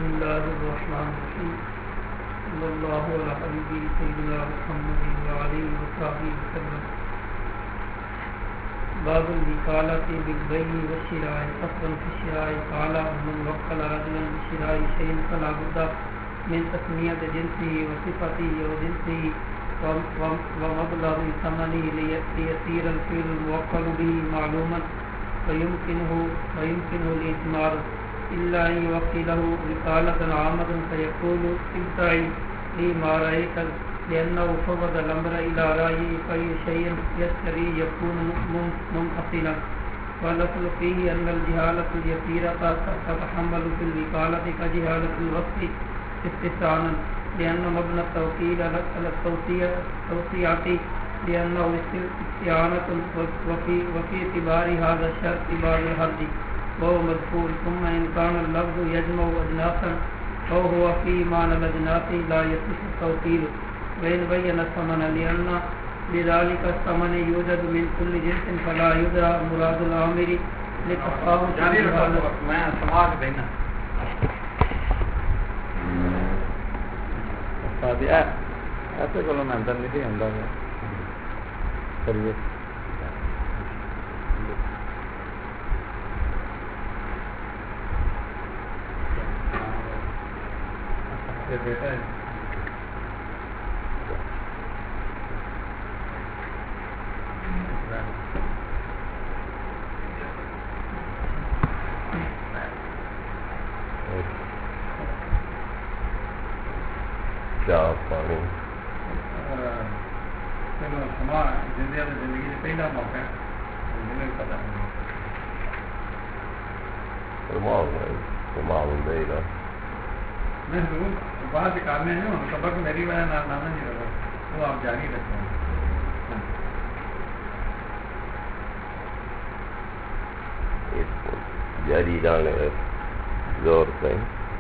الله الرحمن الرحيم صلى الله على حبيبه سيدنا محمد وعلى آله وصحبه وسلم. باب الوكالة بالبيع والشراء. فصل في الشراء. قال من وكل رجلا بشراء شيء فلا بد من تسمية جنسه وصفته وجنسه ومبلغ ثمنه ليصير الفعل الموكل به معلوما ويمكنه الإثمار إلا أن يوكله وكالة عامة فيقول ابتعي لي ما رأيت، لأنه فوض الأمر إلى رأيه فأي شيء يشتري يكون منفصلا. والأصل فيه أن الجهالة اليسيرة تتحمل في الوكالة كجهالة الوصف استثناء، لأن مبنى التوكيل على التوسيعة لأنه استعانة، وفي اعتبار هذا الشرط باب الحرج وهو مذكور. ثم إن كان اللفظ يجمع أجناسا فهو في معنى الأجناس لا يصح التوكيل، وإن بين الثمن لأن لذلك الثمن يوجد من كل جنس فلا يدرى مراد العامل لتفاوت ایسے کو میں اندر نہیں تھی اندر ہے کریے بیٹا ہے زندگی سے پہلا موقع ہے پتا میں ضرور باہر سے کام میں ہے سبق میری وجہ نانا نہیں رہا وہ آپ جاری رکھتے ہیں. جاری ڈالنے زور سے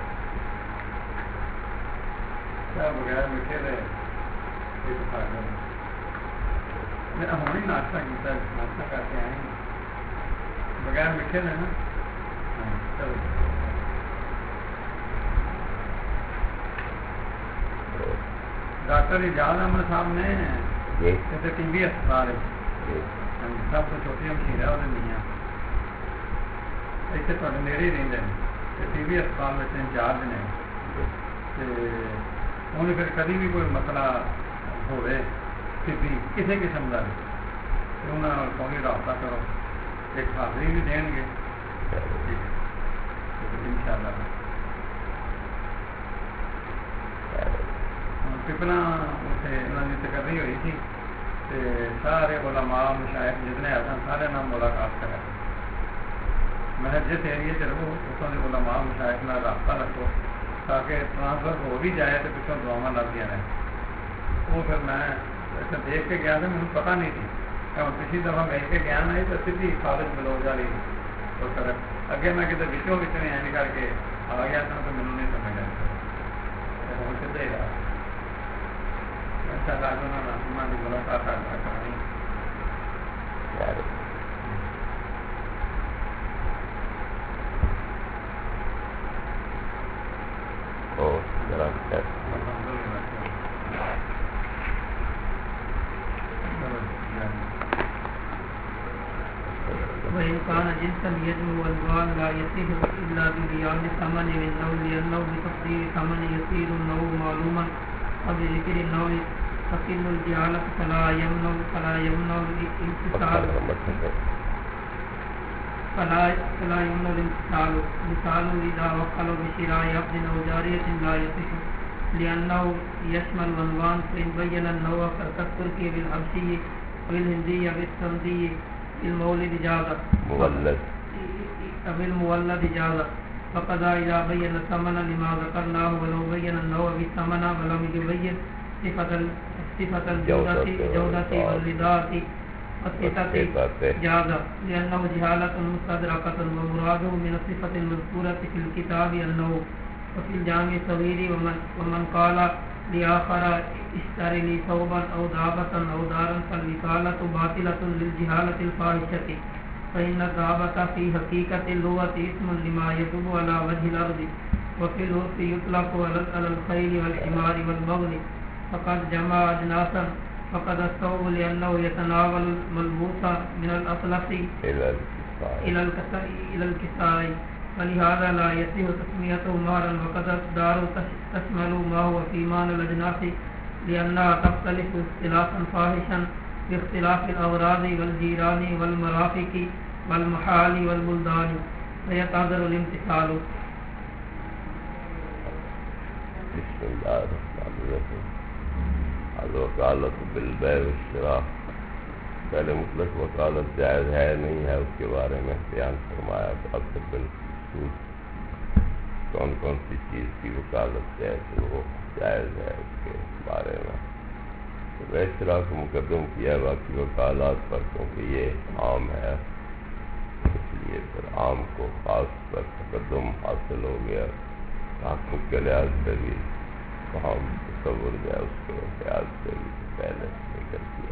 بغیر میٹھے رہے ہمیں ناشتہ کیا ناشتہ کر کے آئے بغیر میٹھے رہے نا. چلو ڈاکٹر اجاز احمد صاحب نے جیسے ٹی بی اسپتال ہے سب تو چھوٹی مشین ہے وہ نہیں اتنے تھوڑے نیڑے ہی رہتے ہیں ٹی بی اسپتال میں انچارج نے انہیں پھر کدی بھی کوئی مسئلہ ہوئے کسی قسم کا انہوں نے رابطہ کرو ایک حاضری بھی دیں گے ان شاء اللہ. پپلا اتنے انہوں نے تقرری ہوئی تھی سارے علماء مشائخ جتنے آئے سن سارے نام ملاقات کرا. میں جس ایریے سے رہو اتوں کے علماء مشائخ میں رابطہ رکھو تاکہ ٹرانسفر ہو بھی جائے تو پچھوں دعاواں لگ گیا رہے. وہ پھر میں ایسے دیکھ کے گیا تھا مجھے پتہ نہیں تھی پچھلی دفعہ مل کے گیا نہیں تو سیدھی کالج بلوچ والی تو پھر اگے میں کتنے بچوں این کر کے آ گیا تھا تو مجھے نہیں سمجھ آیا ہوں سیدھا ہی رہا. اچھا لگ انہوں نے ملاقات کرانی. وإن كان جنسا يجمع ألوان لا يصح إلا بريان الثمن والنوع لأنه بتقدير الثمن يصير النوع معلوما وبذكر النوع تقل الجهالة فلا يمنع الامتثال مثال إذا وكل بشراء عبد أو جارية لا يصح لأنه يشمل العنوان فإن بين النوع كالتركي بالحبشي والهندي بالسندي المولد جازة المولد جازة. فقد إذا بين الثمن لما ذكرناه ولو بين النوع بالثمن ولم يبين صفة الجودة والرداء والصفة جازة لأنه جهالة مستدركة ومراده من الصفة المذكورة في الكتاب أنه وفي الجامع الصغير ومن قال لآخر اشتري لي ثوبا أو دابة أو دارا فالوكالة باطلة للجهالة الفاحشة فإن الدابة في حقيقة اللغة اسم لما يدب على وجه الأرض وفي العرف يطلق على الخيل والحمار والبغل فقد جمع أجناسا فقد الثوب لأنه يتناول الملبوس من الأطلس إلى الكساء ولهذا لا يصح تسميته مهرا وقد الدار تشمل ما هو في معنى الأجناس لأنها تختلف اختلافا فاحشا باختلاف الأغراض والجيران والمرافق والمحال والبلدان فيتعذر الامتثال. بسم اللہ الرحمن الرحیم. الوکالت بالبیع والشراء. پہلے مطلق وکالت جائز ہے نہیں ہے اس کے بارے میں بیان فرمایا. اب تک بالخصوص کون کون سی چیز کی وکالت ہے تو وہ جائز ہے اس کے بارے میں. بیع شراء کو مقدم کیا ہے باقی وکالات پر کیونکہ یہ عام ہے، اس لیے پھر عام کو خاص پر تقدم حاصل ہو گیا. تحقق کے لحاظ سے بھی ہم تصور جو ہے اس کے لحاظ سے بھی پہلے نکل کیا.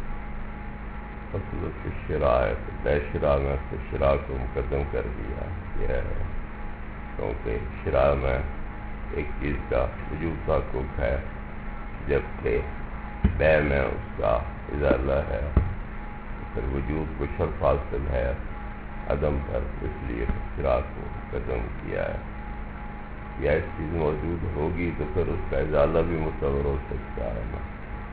فصل کی شراء بیع شراء میں سے شراء کو مقدم کر دیا. یہ ہے کیونکہ شراء میں ایک چیز کا وجود تحقق ہے جبکہ بیع میں اس کا ازالہ ہے. پھر وجود کو شرط حاصل ہے عدم پر، اس لیے شراء کو مقدم کیا ہے. یا ایک چیز موجود ہوگی تو پھر اس کا ازالہ بھی متصور ہو سکتا ہے نا.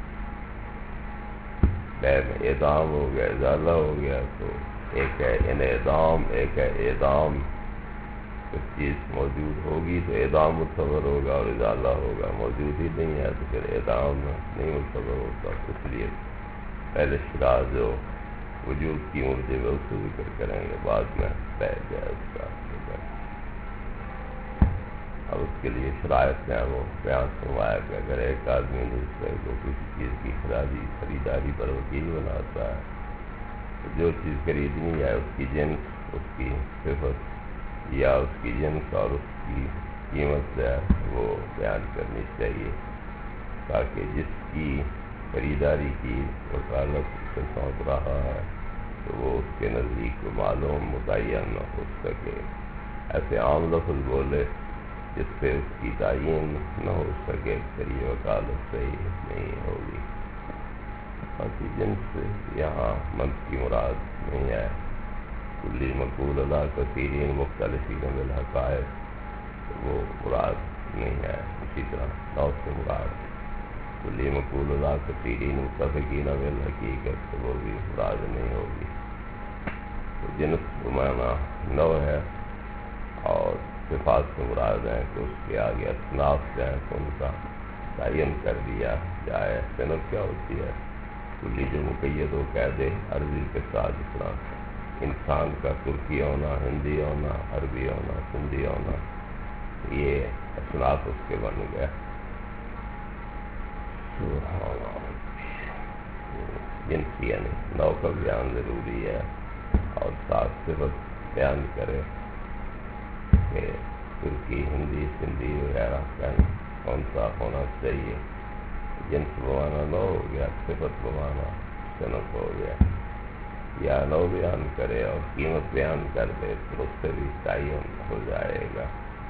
بیع میں اعدام ہو گیا، ازالہ ہو گیا، تو ایک ہے انعدام، ایک ہے اعدام. کچھ چیز موجود ہوگی تو اعدام متصور ہوگا اور ازالہ ہوگا. موجود ہی نہیں ہے تو پھر اعدام نہیں متصور ہوتا. اس لیے پہلے شراء جو وجود کی مرجع ہے اس کو ذکر کریں گے، بعد میں بیع جائز کا. اب اس کے لیے شرائط ہیں وہ بیان فرمایا کہ اگر ایک آدمی دوسرے کو کسی چیز کی خریداری پر وکیل بناتا ہے تو جو چیز خریدنی ہے اس کی جنس، اس کی صفت یا اس کی جنس اور اس کی قیمت جو ہے وہ بیان کرنی چاہیے تاکہ جس کی خریداری کی وکالت سے سونپ رہا ہے تو وہ اس کے نزدیک کو معلوم متعین نہ ہو سکے. ایسے عام لفظ بولے جس سے اس کی تعین نہ ہو سکے پھر یہ وکالت صحیح نہیں ہوگی. باقی جنس سے یہاں منط کی مراد نہیں ہے. کلی مقول علی کثیرین مختلفین بالحقائق وہ مراد نہیں ہے. اسی طرح نو سے مراد کلی مقول علی کثیرین متفقین بالحقیقت تو وہ بھی مراد نہیں ہوگی. تو جنس بمانا نو ہے اور صفات سے مراد ہیں کہ اس کے آگے اصناف جو ہیں تو ان کا تعین کر دیا جائے. صنف کیا ہوتی ہے؟ کلی جو مقید و قید عرضی کے ساتھ، جس طرح انسان کا ترکی ہونا، ہندی ہونا، عربی ہونا، سندھی ہونا، یہ اصناف اس کے بن گئے. جنس یعنی نو کا بیان ضروری ہے اور ساتھ صفت بیان کرے کہ ترکی، ہندی، سندھی وغیرہ کون سا ہونا چاہیے. جنس بمانا نو ہو گیا، صفت بمانا صنف ہو گیا. یا نو بیان کرے اور قیمت بیان کر دے تو اس سے بھی تعین ہو جائے گا.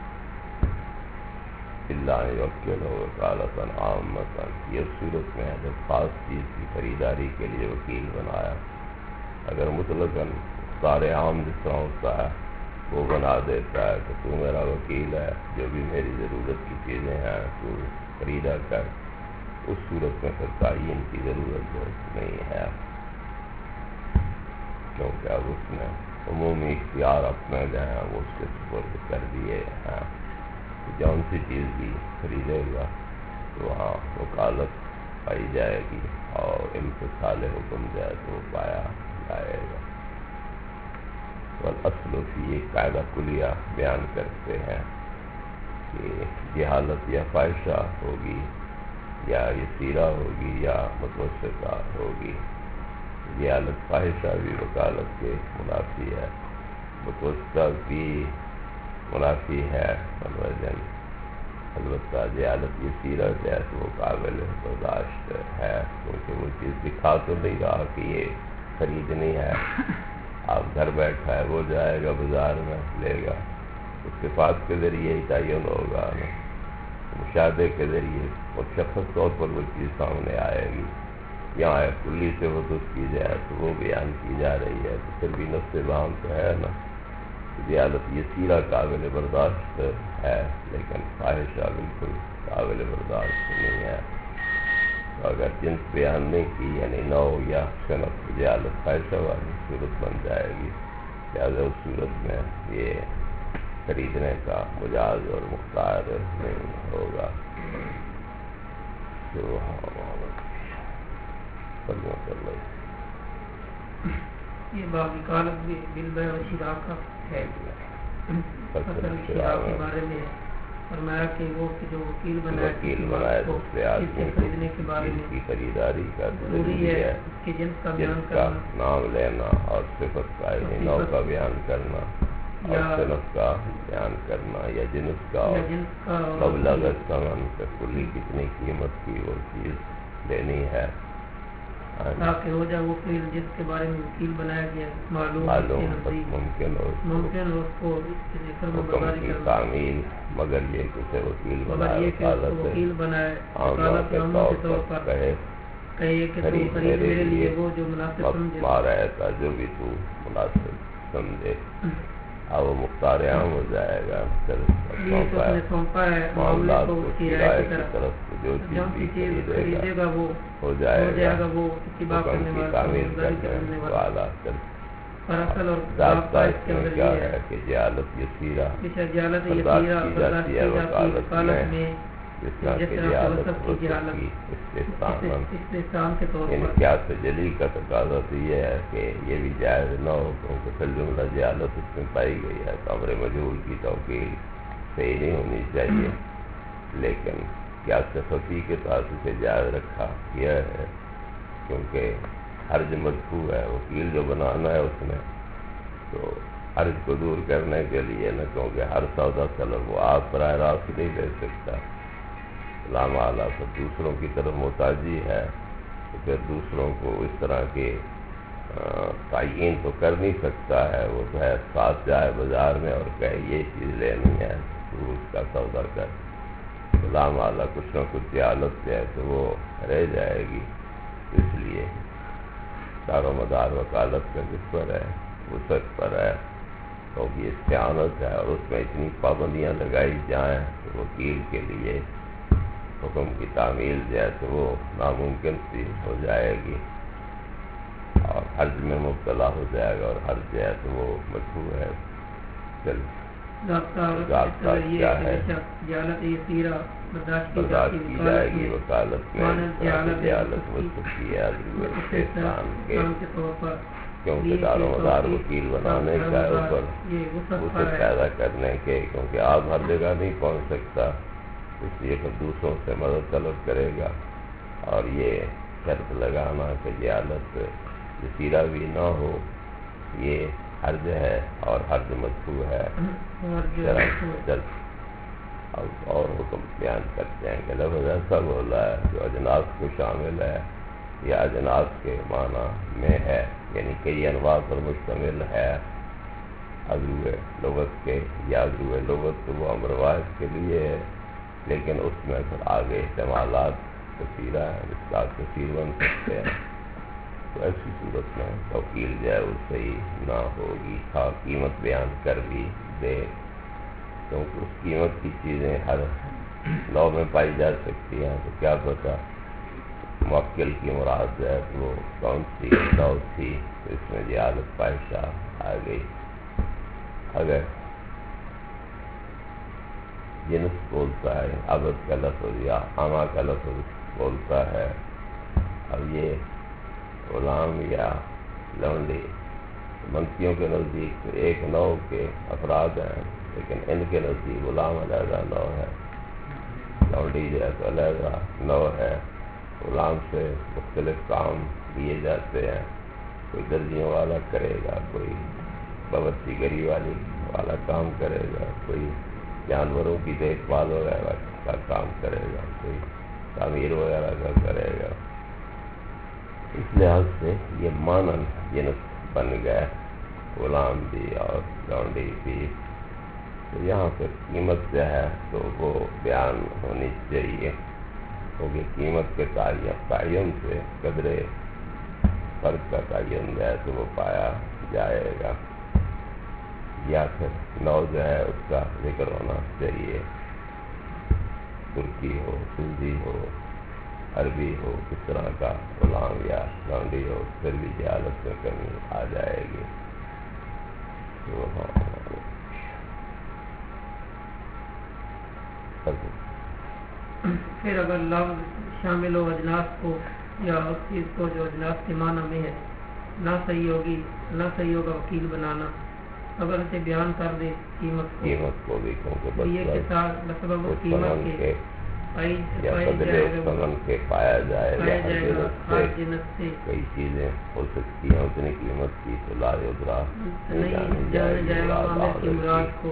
اللہ یوکل وکالۃ عامۃ. یہ صورت میں جب خاص چیز کی خریداری کے لیے وکیل بنایا. اگر مطلقاً سارے عام جس طرح ہوتا ہے وہ بنا دیتا ہے کہ تو میرا وکیل ہے، جو بھی میری ضرورت کی چیزیں ہیں تو خریدا کر، اس صورت میں پھر تعین کی ضرورت نہیں ہے کیونکہ اب اس نے عمومی اختیار اپنے جو ہیں وہ اس کے سپرد کر دیے ہیں. جون سی چیز بھی خریدے گا تو وہاں وکالت پائی جائے گی اور امتثال حکم جائے تو وہ پایا جائے گا. والاصل فی ایک قاعدہ کلیہ بیان کرتے ہیں کہ جہالت یا فاحشہ ہوگی یا یسیرہ ہوگی یا متوسطہ ہوگی. جہالت فاحشہ بھی وکالت کے منافی ہے، متوسطہ بھی منافی ہے. البتہ جہالت یسیرہ جو ہے تو وہ قابل برداشت ہے کیونکہ وہ چیز دکھا تو نہیں رہا کہ یہ خریدنی ہے. آپ گھر بیٹھا ہے، وہ جائے گا بازار میں لے گا اس صفات کے ذریعے ہی تعین ہوگا نا، مشاہدے کے ذریعے مشخص طور پر وہ چیز سامنے آئے گی. یہاں کلی سے حدود کی جائے تو وہ بیان کی جا رہی ہے، تو پھر بھی نفس عام تو ہے نا. جہالت یسیرہ قابل برداشت ہے، لیکن فاحشہ بالکل قابل برداشت نہیں ہے. تو اگر جنس بیان نہیں کی یعنی نو یا صنف، جہالت فاحشہ والی صورت بن جائے گی. لہٰذا اس صورت میں یہ خریدنے کا مجاز اور مختار نہیں ہوگا. یہ باب وکالت بالبیع و شراء کا ہے. فصل شراء کے بارے میں فرمایا کہ وہ جو وکیل بنائے تو اس سے آدمی خریدنے کے بارے میں کی خریداری کا ضروری ہے اس کے جنس کا بیان کا کرنا، نام لینا اور صفت کا نو کا بیان کرنا اور صنف کا بیان کرنا یا جنس کا مبلغ ثمن کا کلی کتنی قیمت کی وہ چیز لینی ہے تاکہ ہو جائے وہ فعل جس کے بارے میں وکیل بنایا گیا معلوم ممکن ہو اس کو حکم کی تعمیل، مگر یہ کہ اسے وکیل بنائے عام طور پر کہے خرید میرے لیے وہ جو مناسب سمجھے مارا ایسا جو بھی تو مناسب سمجھے. اب وہ مختار عام ہو جائے گا. معاملات کو کرائے کی طرف جو چیز خریدے گا وہ ہو جائے گا وہ حکم کی تعمیل کرنے والا. ضابطہ اس میں کیا ہے کہ جہالت یسیرہ برداشت کی جاتی ہے وکالت میں، جس طرح کی جہالت ہو سکی استحسان ان کیا سے جلی کا تقاضا تو یہ ہے کہ یہ بھی جائز نہ ہو، کیونکہ پھر جملہ جہالت اس میں پائی گئی ہے تو امر مجہول کی توقیل صحیح نہیں ہونی چاہیے. لیکن کیا سے خفی کے ساتھ اسے جائز رکھا گیا ہے کیونکہ حرج مدفوع ہے. وکیل جو بنانا ہے اس نے تو حرج کو دور کرنے کے لیے نا، کیونکہ ہر سودا طلب وہ آپ براہ راست نہیں دے سکتا. علامہ اعلیٰ پر دوسروں کی طرف محتاجی ہے تو پھر دوسروں کو اس طرح کے تعین تو کر نہیں سکتا ہے. وہ تو ہے ساتھ جائے بازار میں اور کہے یہ چیز لینی ہے تو اس کا سودا کر. علامہ اعلیٰ کچھ نہ کچھ جہالت سے ہے تو وہ رہ جائے گی. اس لیے دار و مدار وکالت کا کس پر ہے؟ وسعت پر ہے، کیونکہ استعانت ہے اور اس میں اتنی پابندیاں لگائی جائیں تو وکیل کے لیے حکم کی تعمیل جو ہے تو وہ ناممکن سی ہو جائے گی اور حرج میں مبتلا ہو جائے گا، اور حرج جو ہے تو وہ مشہور ہے. ضابطہ کیا ہے؟ برداشت کی جائے گی وکالت میں جہالت ہو سکتی ہے استحسان کے، کیونکہ دار و مدار وکیل بنانے کا اوپر اسے پیدا کرنے کے، کیونکہ آپ ہر جگہ نہیں پہنچ سکتا، اس لیے پھر دوسروں سے مدد طلب کرے گا. اور یہ شرط لگانا کہ جہالت یسیرہ بھی نہ ہو، یہ حرج ہے اور حرج مدفوع ہے. اور حکم بیان کرتے ہیں کہ لفظ ایسا بولا ہے جو اجناس کو شامل ہے یا اجناس کے معنی میں ہے، یعنی کئی انواع پر مشتمل ہے. عضو لغت کے یا عضو لغت تو وہ امر واحد کے لیے ہے، لیکن اس میں پھر آگے استعمالات کثیرہ ہیں، اس کا کثیر بن سکتے ہیں. تو ایسی صورت میں توکیل جو ہے وہ صحیح نہ ہوگی. ہاں قیمت بیان کر بھی دے، کیونکہ اس قیمت کی چیزیں ہر لو میں پائی جا سکتی ہیں، تو کیا پتہ موکل کی مراد ہے وہ کون سی لو تھی، تو اس میں جہالت فاحشہ آ گئی. اگر جنس بولتا ہے عبد کا لفظ یا آما کا لفظ بولتا ہے، اب یہ غلام یا لونڈی منسیوں کے نزدیک تو ایک نو کے افراد ہیں، لیکن ان کے نزدیک غلام علیحدہ نو ہے، لونڈی جو ہے تو علیحدہ نو ہے. غلام سے مختلف کام دیے جاتے ہیں، کوئی درزیوں والا کرے گا، کوئی باورچی گری والا کام کرے گا، کوئی جانوروں کی دیکھ بھال وغیرہ کا کام کرے گا، کوئی تعمیر وغیرہ کا کرے گا. اس لحاظ سے یہ مانن جنس بن گئے، غلام بھی اور لونڈی بھی. تو یہاں پہ قیمت جو ہے تو وہ بیان ہونی چاہیے، کیونکہ قیمت کے تعین سے قدر فرق کا تعین جو ہے تو وہ پایا جائے گا، یا پھر نو جو ہے اس کا ذکر ہونا چاہیے، ترکی ہو، سندھی ہو، عربی ہو، کس طرح کا غلام یا لونڈی ہو، پھر بھی جہالت میں کمی آ جائے گی۔ پھر اگر لفظ شامل ہو اجناس کو یا اس چیز کو جو اجناس کے معنی میں ہے، نہ صحیح ہوگا وکیل بنانا، اگر اسے بیان کر دے قیمت کو بھی، کیونکہ یہ کے ساتھ بسبب قیمت کے یا بدلے ثمن کے پایا جائے گا، ہر جنس سے کئی چیزیں ہو سکتی ہیں اتنی قیمت کی، تو لا یدرا نہیں جانے جائے گا مراد کو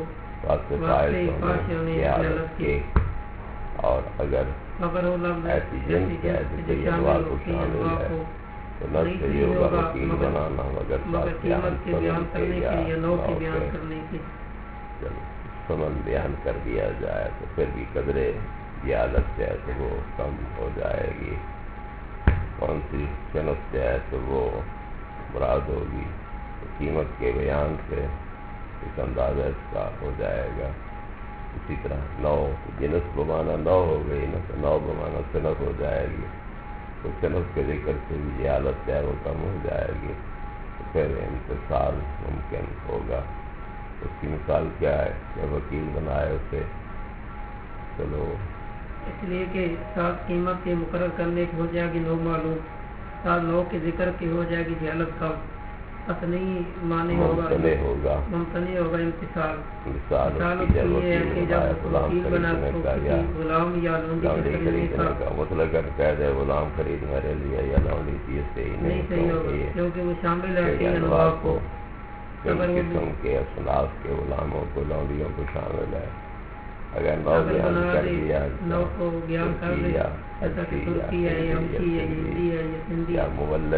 اور اگر ایسی جنس ہے جسے انواع کو شامل ہے تو نہ صحیح ہوگا وکیل بنانا، مگر قیمت کے بیان کرنے کے یا نو کے بیان کرنے کے ثمن بیان کر دیا جائے تو پھر بھی قدرے جہالت ہے تو وہ کم ہو جائے گی، کون سی صنعت ہے تو وہ مراد ہوگی، تو قیمت کے بیان سے اس اندازہ اس کا ہو جائے گا۔ اسی طرح نو جنس بمانا نو ہو گئی نا، تو نو بمانا صنعت ہو جائے گی، تو صنعت کے ذکر سے بھی جہالت ہے وہ کم ہو جائے گی، تو پھر انتصال ممکن ہوگا۔ اس کی مثال کیا ہے کہ وکیل بنائے اسے، چلو اس لیے کہ ساتھ قیمت کے مقرر کرنے کی ہو جائے گی نو معلوم، ساتھ نو کے ذکر کی ہو جائے گی جہالت کم، اصلی معنی ہوگا ممتنع ہوگا انتصال۔ مثال اس کی یہ ہے کہ جب وکیل بنا تو کسی غلام یا لونڈی کے خریدنے کا مطلب اگر کہہ دے غلام خرید میرے لیے یا لونڈی چیز سے ہی نہیں صحیح ہوگا، کیونکہ وہ شامل ہے کہ انواع کو، اگر قسم کے اصناف کے غلاموں کو لونڈیوں کو شامل ہے، اگر نو بیان کر دیا نو کو بیان کر دیا ایسا کہ ترکی ہے یا امشی ہے یا ہندی ہے یا سندھی یا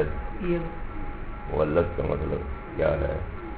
مولد کا مطلب کیا ہے؟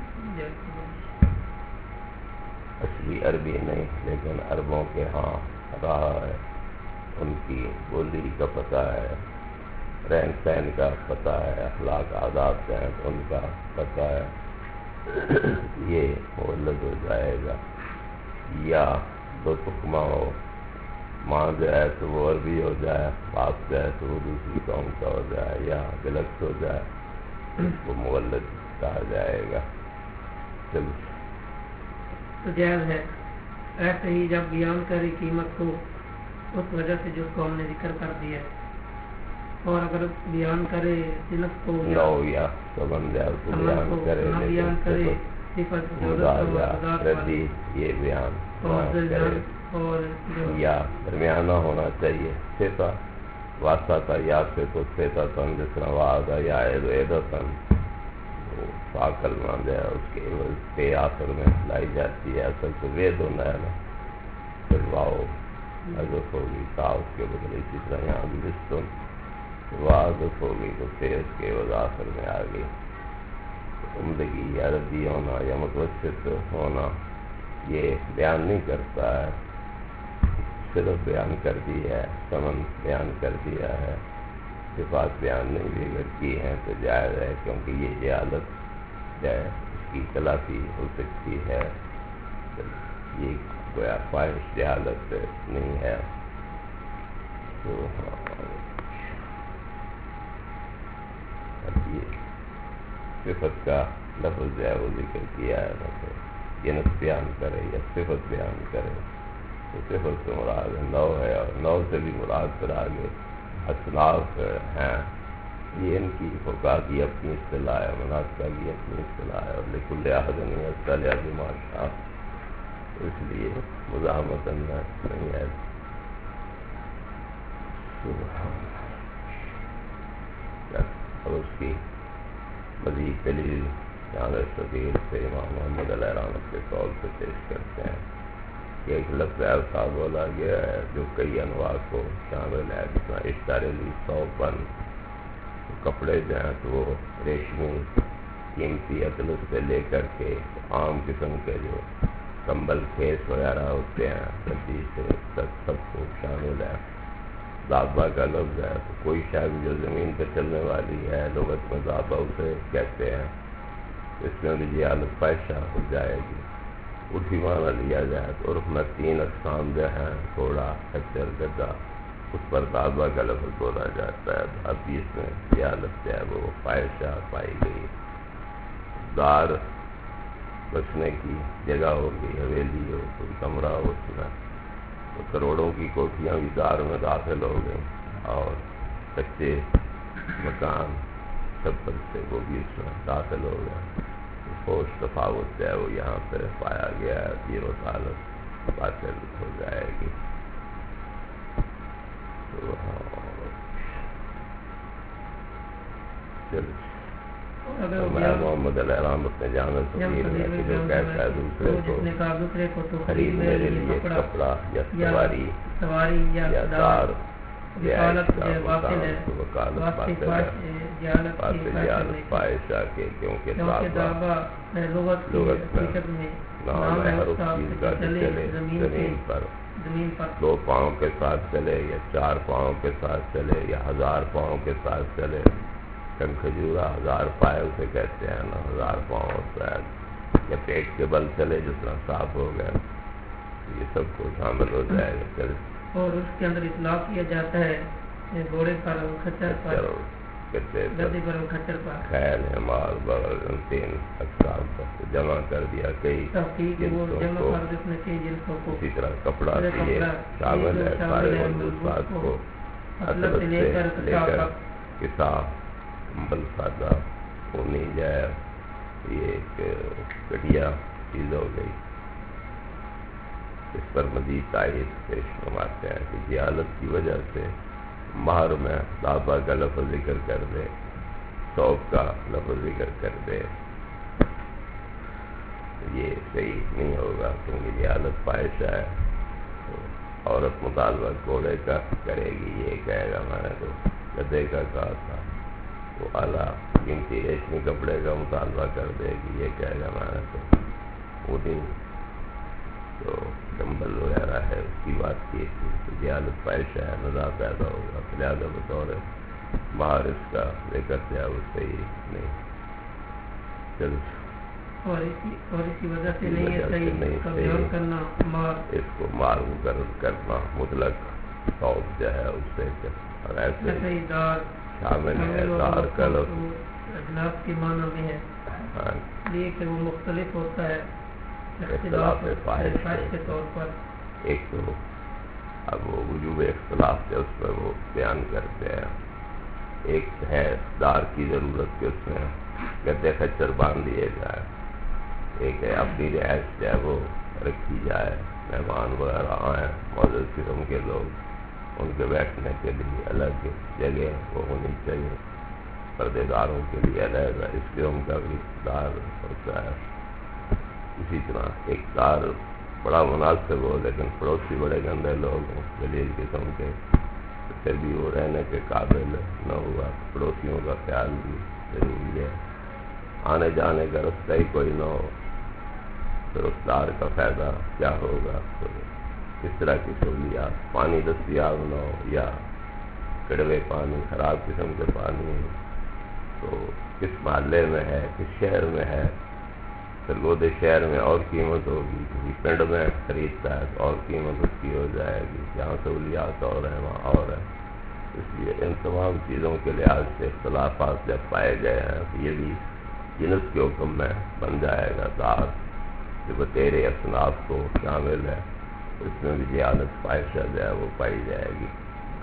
اصلی عربی نہیں لیکن عربوں کے ہاں رہا ہے، ان کی بولی کا پتہ ہے، رہن سہن کا پتہ ہے، اخلاق عادات ہیں تو ان کا پتہ ہے، یہ مولد ہو جائے گا۔ یا دو تکمہ ہو، ماں جو ہے تو وہ عربی ہو جائے، باپ جو ہے تو وہ دوسری قوم کا ہو جائے، یا غلط ہو جائے، اس کو مولد کہا جائے گا۔ چلو تو جائز ہے، ایسے ہی جب بیان کرے قیمت کو اس وجہ سے جس کو ہم نے ذکر کر دیا، اور اگر بیان کرے جنس کو یا سمن جائے تو بیان کرے صفت ردی یہ بیان اور یا درمیانہ ہونا چاہیے، سیتا واسطہ تھا یا سے تو سیتا تن جس طرح وعدہ یا عیدتن فاقل مان جائے اس کے پہ آخر میں لائی جاتی ہے، اصل تو وید ہونا ہے نا، پھر واؤ حضرت ہوگی تا اس کے بدلے، اسی طرح یہاں بھی لستن واضح ہوگی تو پھر اس کے بعد آخر میں آ گئی۔ عمدگی یا ردی ہونا یا متوسط ہونا یہ بیان نہیں کرتا ہے، صرف بیان کر دی ہے، ثمن بیان کر دیا ہے، صفات بیان نہیں بھی اگر کی ہیں تو جائز ہے، کیونکہ یہ جہالت ہے اس کی تلافی ہو سکتی ہے، یہ کوئی خواہش جہالت نہیں ہے۔ تو اب یہ صفت کا لفظ ہے وہ ذکر کیا ہے، جنس بیان کرے یا صفت بیان کرے تو صفت سے مراد نو ہے، اور نو سے بھی مراد پر آگے اصناف ہیں، یہ ان کی فقہ کی اپنی اصطلاح ہے، مناسبہ کی اپنی اصطلاح ہے، اور لکل احد اصطلاح بما شاء، اس لیے مزاحمت نہیں ہے۔ اور اس کی مزید دلیل جامع صغیر سے امام محمد علیہ رحمت کے قول سے پیش کرتے ہیں کہ ایک لفظ ایسا بولا گیا ہے جو کئی انواع کو شامل ہے، جس میں اشتاری صوبن کپڑے جو ہیں تو وہ ریشمی قیمتی اطلس سے لے کر کے عام قسم کے جو کمبل کھیس وغیرہ ہوتے ہیں گدی سے سب کو شامل ہے. دابہ کا لفظ ہے تو کوئی شاید جو زمین پہ چلنے والی ہے لغت میں دابہ اسے کہتے ہیں. اس میں بھی جہالت پائشہ ہو جائے گی. اسی معنی لیا جائے تو عرف میں 3 اقسام جو ہیں گھوڑا خچر گدا اس پر دابہ کا لفظ بولا جاتا ہے. اب اس میں جہالت جو ہے وہ پائشہ پائی گئی. دار بسنے کی جگہ ہوگی, حویلی ہو کوئی کمرہ ہو اس میں تو کروڑوں کی کوٹھیاں بھی دار میں داخل ہو گئیں اور کچے مکان چھپر سے وہ بھی اس میں داخل ہو گئے. فوج تفاوت جو ہے وہ یہاں پہ پایا گیا ہے. یہ وصالت حاصل ہو جائے گی. محمد علامت نے جامع صغیر میں کہ جو کہتا ہے دوسرے کو خرید میرے لیے کپڑا یا سواری یا دار پائشہ کے کیونکہ لغت میں نام ہے ہر اس چیز کا جو چلے زمین پر 2 پاؤں کے ساتھ چلے یا 4 پاؤں کے ساتھ چلے یا 1000 پاؤں کے ساتھ چلے. کھجورا 1000 پائے اسے کہتے ہیں نا, 1000 پاؤں ہوتا ہے. یا پیٹ کے بل چلے جس طرح صاف ہو گئے یہ سب کو شامل ہو جائے گا. اور اس کے اندر اطلاق کیا جاتا ہے گھوڑے پر کھچر پر گدے پر کھچر پر خیل حمار بغل 3 اقسام پر جمع کر دیا. کئی اسی طرح کپڑا بھی شامل ہے. سارے ملبوسات کو اصل سے لے کر کتاب کمبل سادہ اونی جائے یہ ایک گھٹیا چیز ہو گئی. اس پر مزید تائید پیش فرماتے ہیں کہ جہالت کی وجہ سے مہر میں دابہ کا لفظ ذکر کر دے, ثوب کا لفظ ذکر کر دے, یہ صحیح نہیں ہوگا کیونکہ جہالت پائشہ ہے. تو عورت مطالبہ گھوڑے کا کرے گی, یہ کہے گا میں نے تو گدھے کا کہا تھا. وہ اعلیٰ قیمتی ریشمی کپڑے کا مطالبہ کر دے گی, یہ کہے گا میں نے تو اونی تو کمبل وغیرہ ہے اس کی بات کی تھی. تو جہالت پائشہ ہے, نزاع پیدا ہوگا. لہٰذا بطور مہر اس کا ذکر جو ہے وہ صحیح نہیں. چلو اور اسی وجہ سے نہیں ہے صحیح کرنا اس کو مہر مقرر کرنا مطلق ثوب جو ہے اس سے. اور ایسے شامل ہے دار کا لفظ اجناس کے معنی میں ہے یہ کہ وہ مختلف ہوتا ہے اختلاف فاحش کے طور پر. ایک تو اب وہ وجوب اختلاف سے اس پر وہ بیان کرتے ہیں. ایک ہے دار کی ضرورت کہ اس میں گدے خچر باندھ دیے جائے. ایک ہے اپنی رہائش جو ہے وہ رکھی جائے, مہمان وغیرہ آئیں معزز قسم کے لوگ ان کے بیٹھنے کے لیے الگ جگہ وہ ہونی چاہیے. پردے داروں کے لیے الگ اس قسم کا بھی دار ہوتا ہے. اسی طرح ایک دار بڑا مناسب ہو لیکن پڑوسی بڑے گندے لوگ ہوں ذلیل قسم کے, پھر بھی وہ رہنے کے قابل نہ ہوا. پڑوسیوں کا خیال بھی ضروری ہے. آنے جانے کا رستہ ہی کوئی نہ ہو پھر اس دار کا فائدہ کیا ہوگا. تو اس طرح کی سہولیات, پانی دستیاب نہ ہو یا کڑوے پانی خراب قسم کے پانی تو کس محلے میں ہے کس شہر میں ہے. سرگودے شہر میں اور قیمت ہوگی, کسی پنڈ میں خریدتا ہے تو اور قیمت اس کی ہو جائے گی. جہاں سہولیات اور ہیں وہاں اور ہیں. اس لیے ان تمام چیزوں کے لحاظ سے اختلافات جب پائے گئے ہیں تو یہ بھی جنس کے حکم میں بن جائے گا دار جو بتیرے اصناف کو شامل ہے. اس میں بھی جہالت پائشہ جو ہے وہ پائی جائے گی.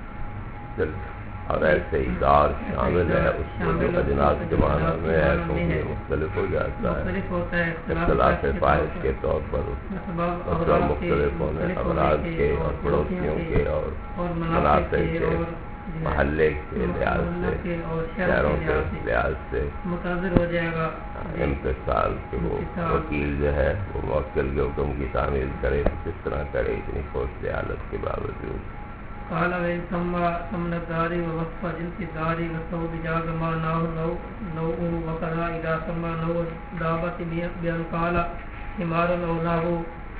اور ایسے ہی دار شامل ہے اس میں جو اجناس کے معنی میں ہے کیونکہ مختلف ہو جاتا ہے. اختلاف فاحش کے طور پر مختلف ہونے افراد کے اور پڑوسیوں کے اور مناطق کے محلے کے لحاظ سے شہروں کے لحاظ سے متاثر ہو جائے گا. امتثال کہ وہ وکیل جو ہے وہ موکل کے حکم کی تعمیل کرے کس طرح کرے اتنی خوش حالت کے باوجود. قال وإن ثمن الدار ووصف جنس الدار والثوب جاز ما نوعه وكذا إذا ثمن نوع دابة بأن قال حمار أو نحو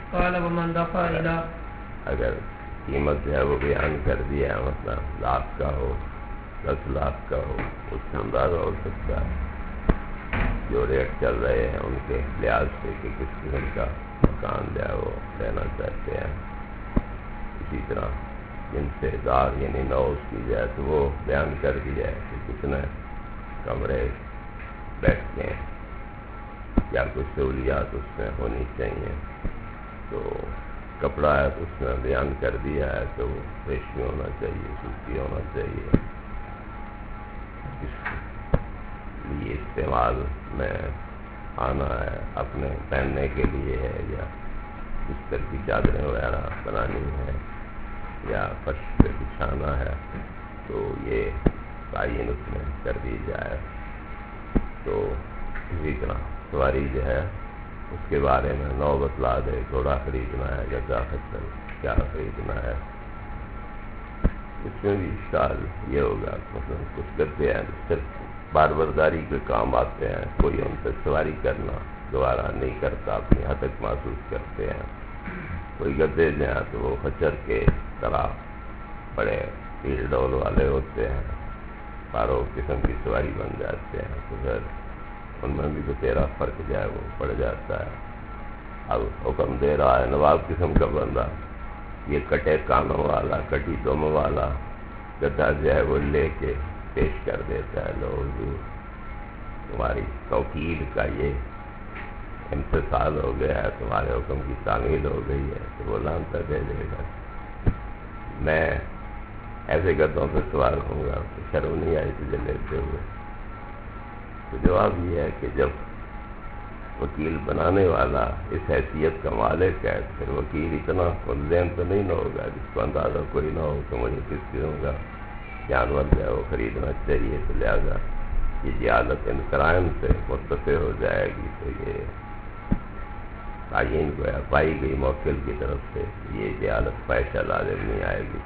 قال ومن دفع الى اگر قیمت جو ہے وہ بیان کر دیا ہے، مثلا 1,00,000 کا ہو 10,00,000 کا ہو، اس سے اندازہ ہو سکتا ہے جو ریٹ چل رہے ہیں ان کے لحاظ سے کہ کس قسم کا مکان جو ہے وہ لینا چاہتے ہیں۔ اسی طرح جن سے دار یعنی نو اس کی جو ہے تو وہ بیان کر دیا ہے کہ کتنے کمرے بیٹھتے ہیں، کیا کچھ سہولیات اس میں ہونی چاہیے۔ تو کپڑا ہے تو اس میں بیان کر دیا ہے کہ وہ ریشمی ہونا چاہیے، سوتی ہونا چاہیے، اس لیے استعمال میں آنا ہے، اپنے پہننے کے لیے ہے، یا بستر کی چادریں وغیرہ بنانی ہے، یا فرش پہ بچھانا ہے، تو یہ تعین اس میں کر دی جائے۔ تو اسی طرح سواری جو ہے اس کے بارے میں نو بتلا دے، گھوڑا خریدنا ہے یا کیا خریدنا ہے۔ اس میں بھی اشکال یہ ہوگا، مثلا کچھ گدے ہیں صرف بار برداری کے کام آتے ہیں، کوئی ان پہ سواری کرنا دوبارہ نہیں کرتا، اپنی حدق محسوس کرتے ہیں۔ کوئی گدے جو ہیں تو وہ خچر کے طرح بڑے پیل ڈول والے ہوتے ہیں، باروں قسم کی سواری بن جاتے ہیں، تو پھر ان میں بھی تو تیرا فرق جو ہے وہ پڑ جاتا ہے۔ اب حکم دے رہا ہے نواب قسم کا بندہ، یہ کٹے کانوں والا کٹی دم والا گدھا جو ہے وہ لے کے پیش کر دیتا ہے، لو حضور تمہاری توکیل کا یہ امتثال ہو گیا ہے، تمہارے حکم کی تعمیل ہو گئی ہے، تو وہ لانتا دے دے گا، میں ایسے گدھوں پہ سوار ہوں گا، تو شرم نہیں آئی تجھے لیتے ہوئے۔ تو جواب یہ ہے کہ جب وکیل بنانے والا اس حیثیت کا مالک ہے، پھر وکیل اتنا ذہن تو نہیں نہ ہوگا جس کو اندازہ کوئی نہ ہو کہ مجھے کس قسم کا جانور جو ہے وہ خریدنا چاہیے، تو لہٰذا یہ جہالت ان کرائم سے متصل ہو جائے گی۔ تو یہ تعین گویا پائی گئی موکل کی طرف سے، یہ جہالت پیشہ لازم نہیں آئے گی۔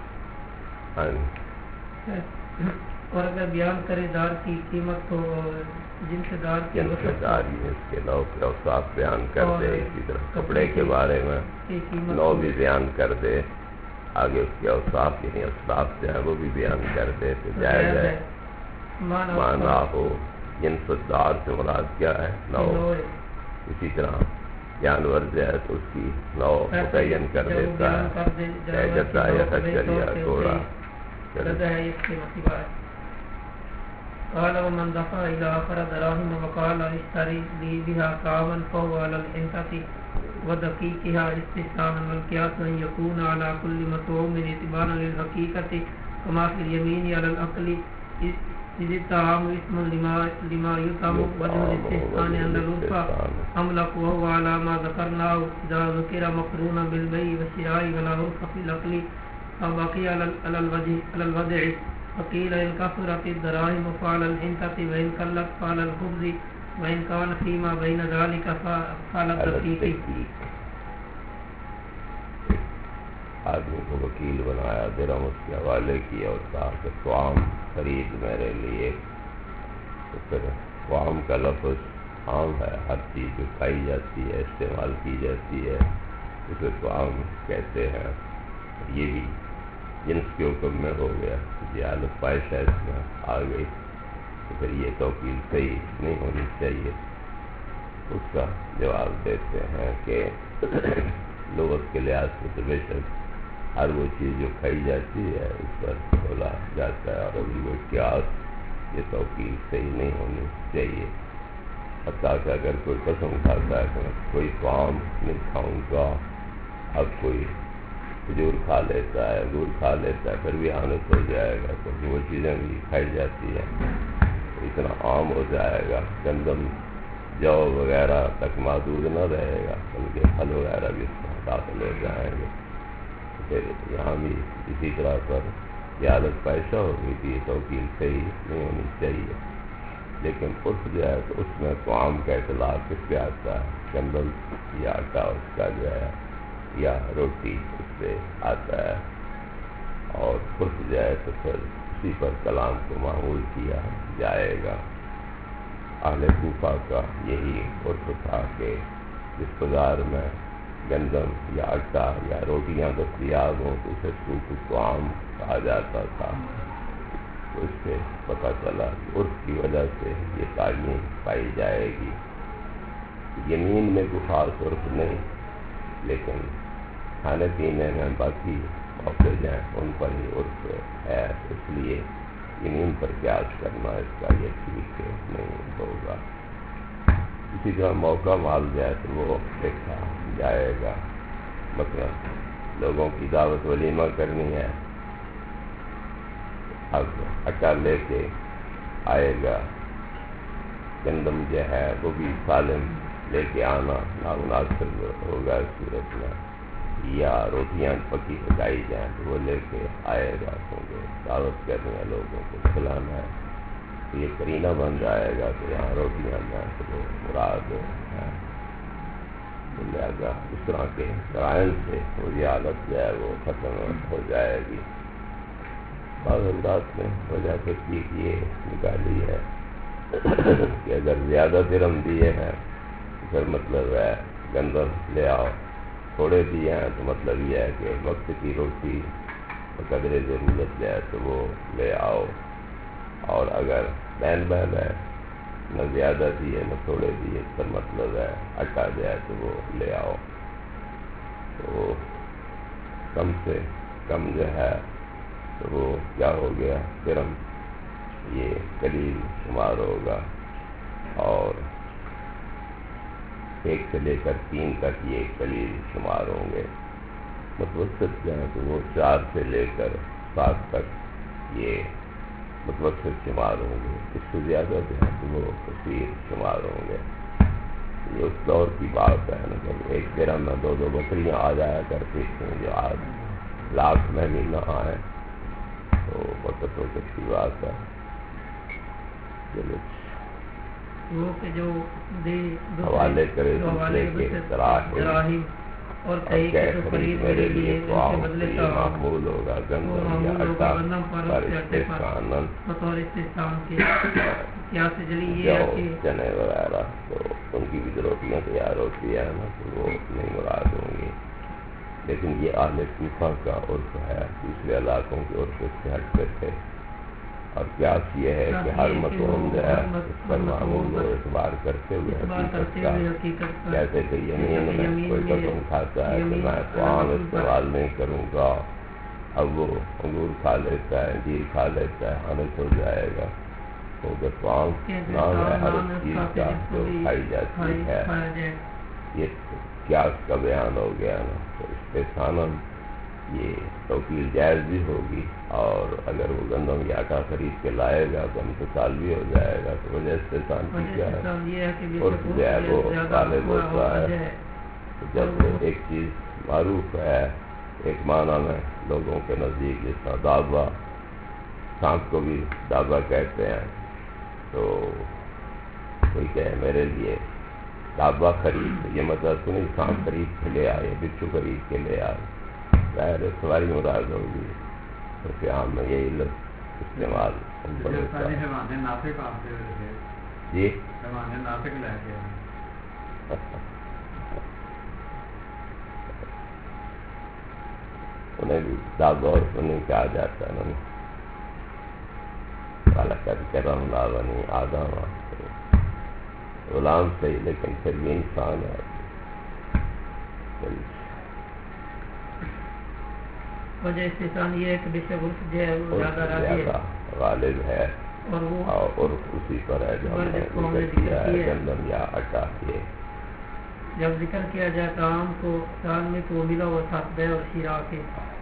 اور اگر بیان کرے دار کی قیمت تو جن سے دار کی اس کے نو کے اوصاف بیان کر دے، اسی طرح کپڑے کے بارے میں نو بھی بیان کر دے، آگے اس کے اوصاف یعنی اسباب جو ہیں وہ بھی بیان کر دے، تو جائز ہے مانا ہو۔ جنس دار سے مراد کیا ہے؟ نو۔ اسی طرح جانور جو ہے تو اس کی نو متعین کر دیتا ہے، گدا یا خچر یا گھوڑا۔ قال ومن دفع الى اخر دراهم وقال اشتري لي بها كاما فهو على الانتة ودقيقها استثناء والقياس ان يكون على كل مطعوم اعتبارا للحقيقة كما في اليمين على العقل إذ الطعام اسم لما يطعم وجه الاستثناء أن العرف أملك وهو على ما ذكرناه إذا ذكر مقرونا بالبيع والشراء ولا عرف في العقل فبقي على الوضع فقيل إن كثرت الدراهم فعلى الحنطة وإن قلت فعلى الخبز وإن كان فيما بين ذلك فعلى الدقيق۔ آدمی کو وکیل بنایا، درہم اس کے حوالے کیا اور کہا کہ طعام خرید میرے لیے، تو پھر طعام کا لفظ عام ہے، ہر چیز جو کھائی جاتی ہے استعمال کی جاتی ہے اسے طعام کہتے ہیں۔ یہ بھی جنس کے حکم میں ہو گیا، جہالت پائشہ اس میں آ گئی، تو پھر یہ توکیل صحیح نہیں ہونی چاہیے۔ اس کا جواب دیتے ہیں کہ لغت کے لحاظ سے تو بے شک ہر وہ چیز جو کھائی جاتی ہے اس پر بولا جاتا ہے، اور ابھی وہ قیاس یہ توکیل صحیح نہیں ہونی چاہیے۔ حتیٰ کہ اگر کوئی قسم کھاتا ہے کہ کوئی طعام نہیں کھاؤں گا، اب کوئی کھجور کھا لیتا ہے، انگور کھا لیتا ہے، پھر بھی آنت ہو جائے گا، تو وہ چیزیں بھی کھائی جاتی ہیں، اتنا عام ہو جائے گا، گندم جو وغیرہ تک محدود نہ رہے گا، بلکہ پھل وغیرہ بھی اس میں داخل ہو جائیں گے۔ پھر یہاں بھی اسی طرح پر جہالت پیشہ ہو گئی تھی، توکیل صحیح نہیں ہونی چاہیے۔ لیکن عرف جو ہے تو اس میں طعام کا اطلاق کس پہ آتا ہے؟ گندم یا آٹا اس کا جو ہے یا روٹی اس پہ آتا ہے، اور عرف جو ہے تو پھر اسی پر کلام کو معمول کیا جائے گا۔ اہل کوفہ کا یہی عرف تھا کہ جس بازار میں گندم یا آٹا یا روٹیاں دستیاب ہوں تو اسے سوکھ طعام کہا جاتا تھا. تو اس سے پتہ چلا کہ عرف کی وجہ سے یہ تعلیم پائی جائے گی. یمین میں کوئی خاص عرف نہیں، لیکن کھانے پینے میں باقی موقع جائیں ان پر ہی عرف ہے، اس لیے یمین پر قیاس کرنا اس کا یہ ٹھیک نہیں ہوگا. اسی طرح موقع مال جائے تو وہ دیکھا جائے گا. مثلا لوگوں کی دعوت ولیمہ کرنی ہے، اب آٹا لے کے آئے گا، گندم جو ہے وہ بھی سالم لے کے آنا نامناسب ہوگا اس صورت میں، یا روٹیاں پکی پکائی جائیں تو وہ لے کے آئے گا، کیونکہ دعوت کرنی ہے، لوگوں کو کھلانا ہے. یہ کرینہ بن جائے گا کہ یہاں روٹیاں جائیں تو وہ مراد ہے. لہٰذا اس طرح کے قرائن سے وہ یہ حالت جو ہے وہ ختم ہو جائے گی. بعض انداز میں وجہ تصدیق یہ نکالی ہے کہ اگر زیادہ درہم دیے ہیں تو پھر مطلب ہے گندم لے آؤ، تھوڑے دیے ہیں تو مطلب یہ ہے کہ وقت کی روٹی قدرے ضرورت جو ہے تو وہ لے آؤ. اور اگر بین بین ہے، نہ زیادہ دیے نہ تھوڑے دیے، تو مطلب ہے آٹا جو ہے تو وہ لے آؤ. تو کم سے کم جو ہے تو وہ کیا ہو گیا، درہم یہ قلیل شمار ہوگا، اور 1 سے لے کر 3 تک یہ قلیل شمار ہوں گے. متوسط جو ہے تو وہ 4 سے لے کر 7 تک یہ متوسط شمار ہوں گے. اس سے زیادہ جو ہے تو وہ کثیر شمار ہوں گے. یہ اس دور کی بات ہے، مطلب 1 درہم میں 2 بکریاں آ جایا کرتی تھیں، جو آج لاکھ میں بھی نہ آئیں تو وقت ہو سکتی بات ہے. وہ کہ جو حوالے کرے دوسرے کے دراہم اور کئی کے تو خرید میرے لیے معمول ہوگا گندم یا آٹا پر استحساناً چنے وغیرہ، تو ان کی بھی روٹیاں تیار ہوتی ہے نا، تو وہ نہیں مراد ہوں گی. لیکن یہ اہل کوفہ کا عرف ہے، دوسرے علاقوں کے عرف سے ہٹتے تھے. اور قیاس یہ ہے کہ ہر مقام جو ہے اس پر معمول کو اعتبار کرتے ہوئے حقیقت کا، جیسے کہ یمین میں کوئی قسم کھاتا ہے کہ میں طعام استعمال نہیں کروں گا، اب وہ انگور کھا لیتا ہے، انجیر کھا لیتا ہے، حنث ہو جائے گا. کیونکہ طعام نام ہے ہر چیز کا جو کھائی جاتی ہے. یہ قیاس کا بیان ہو گیا نا. تو استحساناً یہ توکیل جائز بھی ہوگی، اور اگر وہ گندم یا آٹا خرید کے لائے گا تو امتثال بھی ہو جائے گا. تو وجہ استحسان کی کیا ہے، اور جو ہے وہ غالب ہوتا ہے. جب ایک چیز معروف ہے ایک معنی میں لوگوں کے نزدیک، جس طرح دابا، سانپ کو بھی دابا کہتے ہیں، تو کوئی کہے میرے لیے دابا خرید، یہ مطلب تو نہیں سانپ خرید کے لے آئے، بچھو خرید کے لے آئے، ظاہر سواری مراد ہوگی. تو قیام میں یہی لفظ استعمال جی انہیں بھی دابا اور سنی کہا جاتا ہے نا. کرم لاونی آدم غلام صحیح، لیکن پھر بھی انسان ہے. وجہ استحسان یہ ہے کہ بے شک عرف جو ہے وہ زیادہ غالب ہے، اور عرف اسی پر ہے جو ہم نے ذکر کیا ہے، گندم یا آٹا. یہ جب ذکر کیا جائے طعام کو سال میں تو ملا ہوا تھا بے اور شیرا کے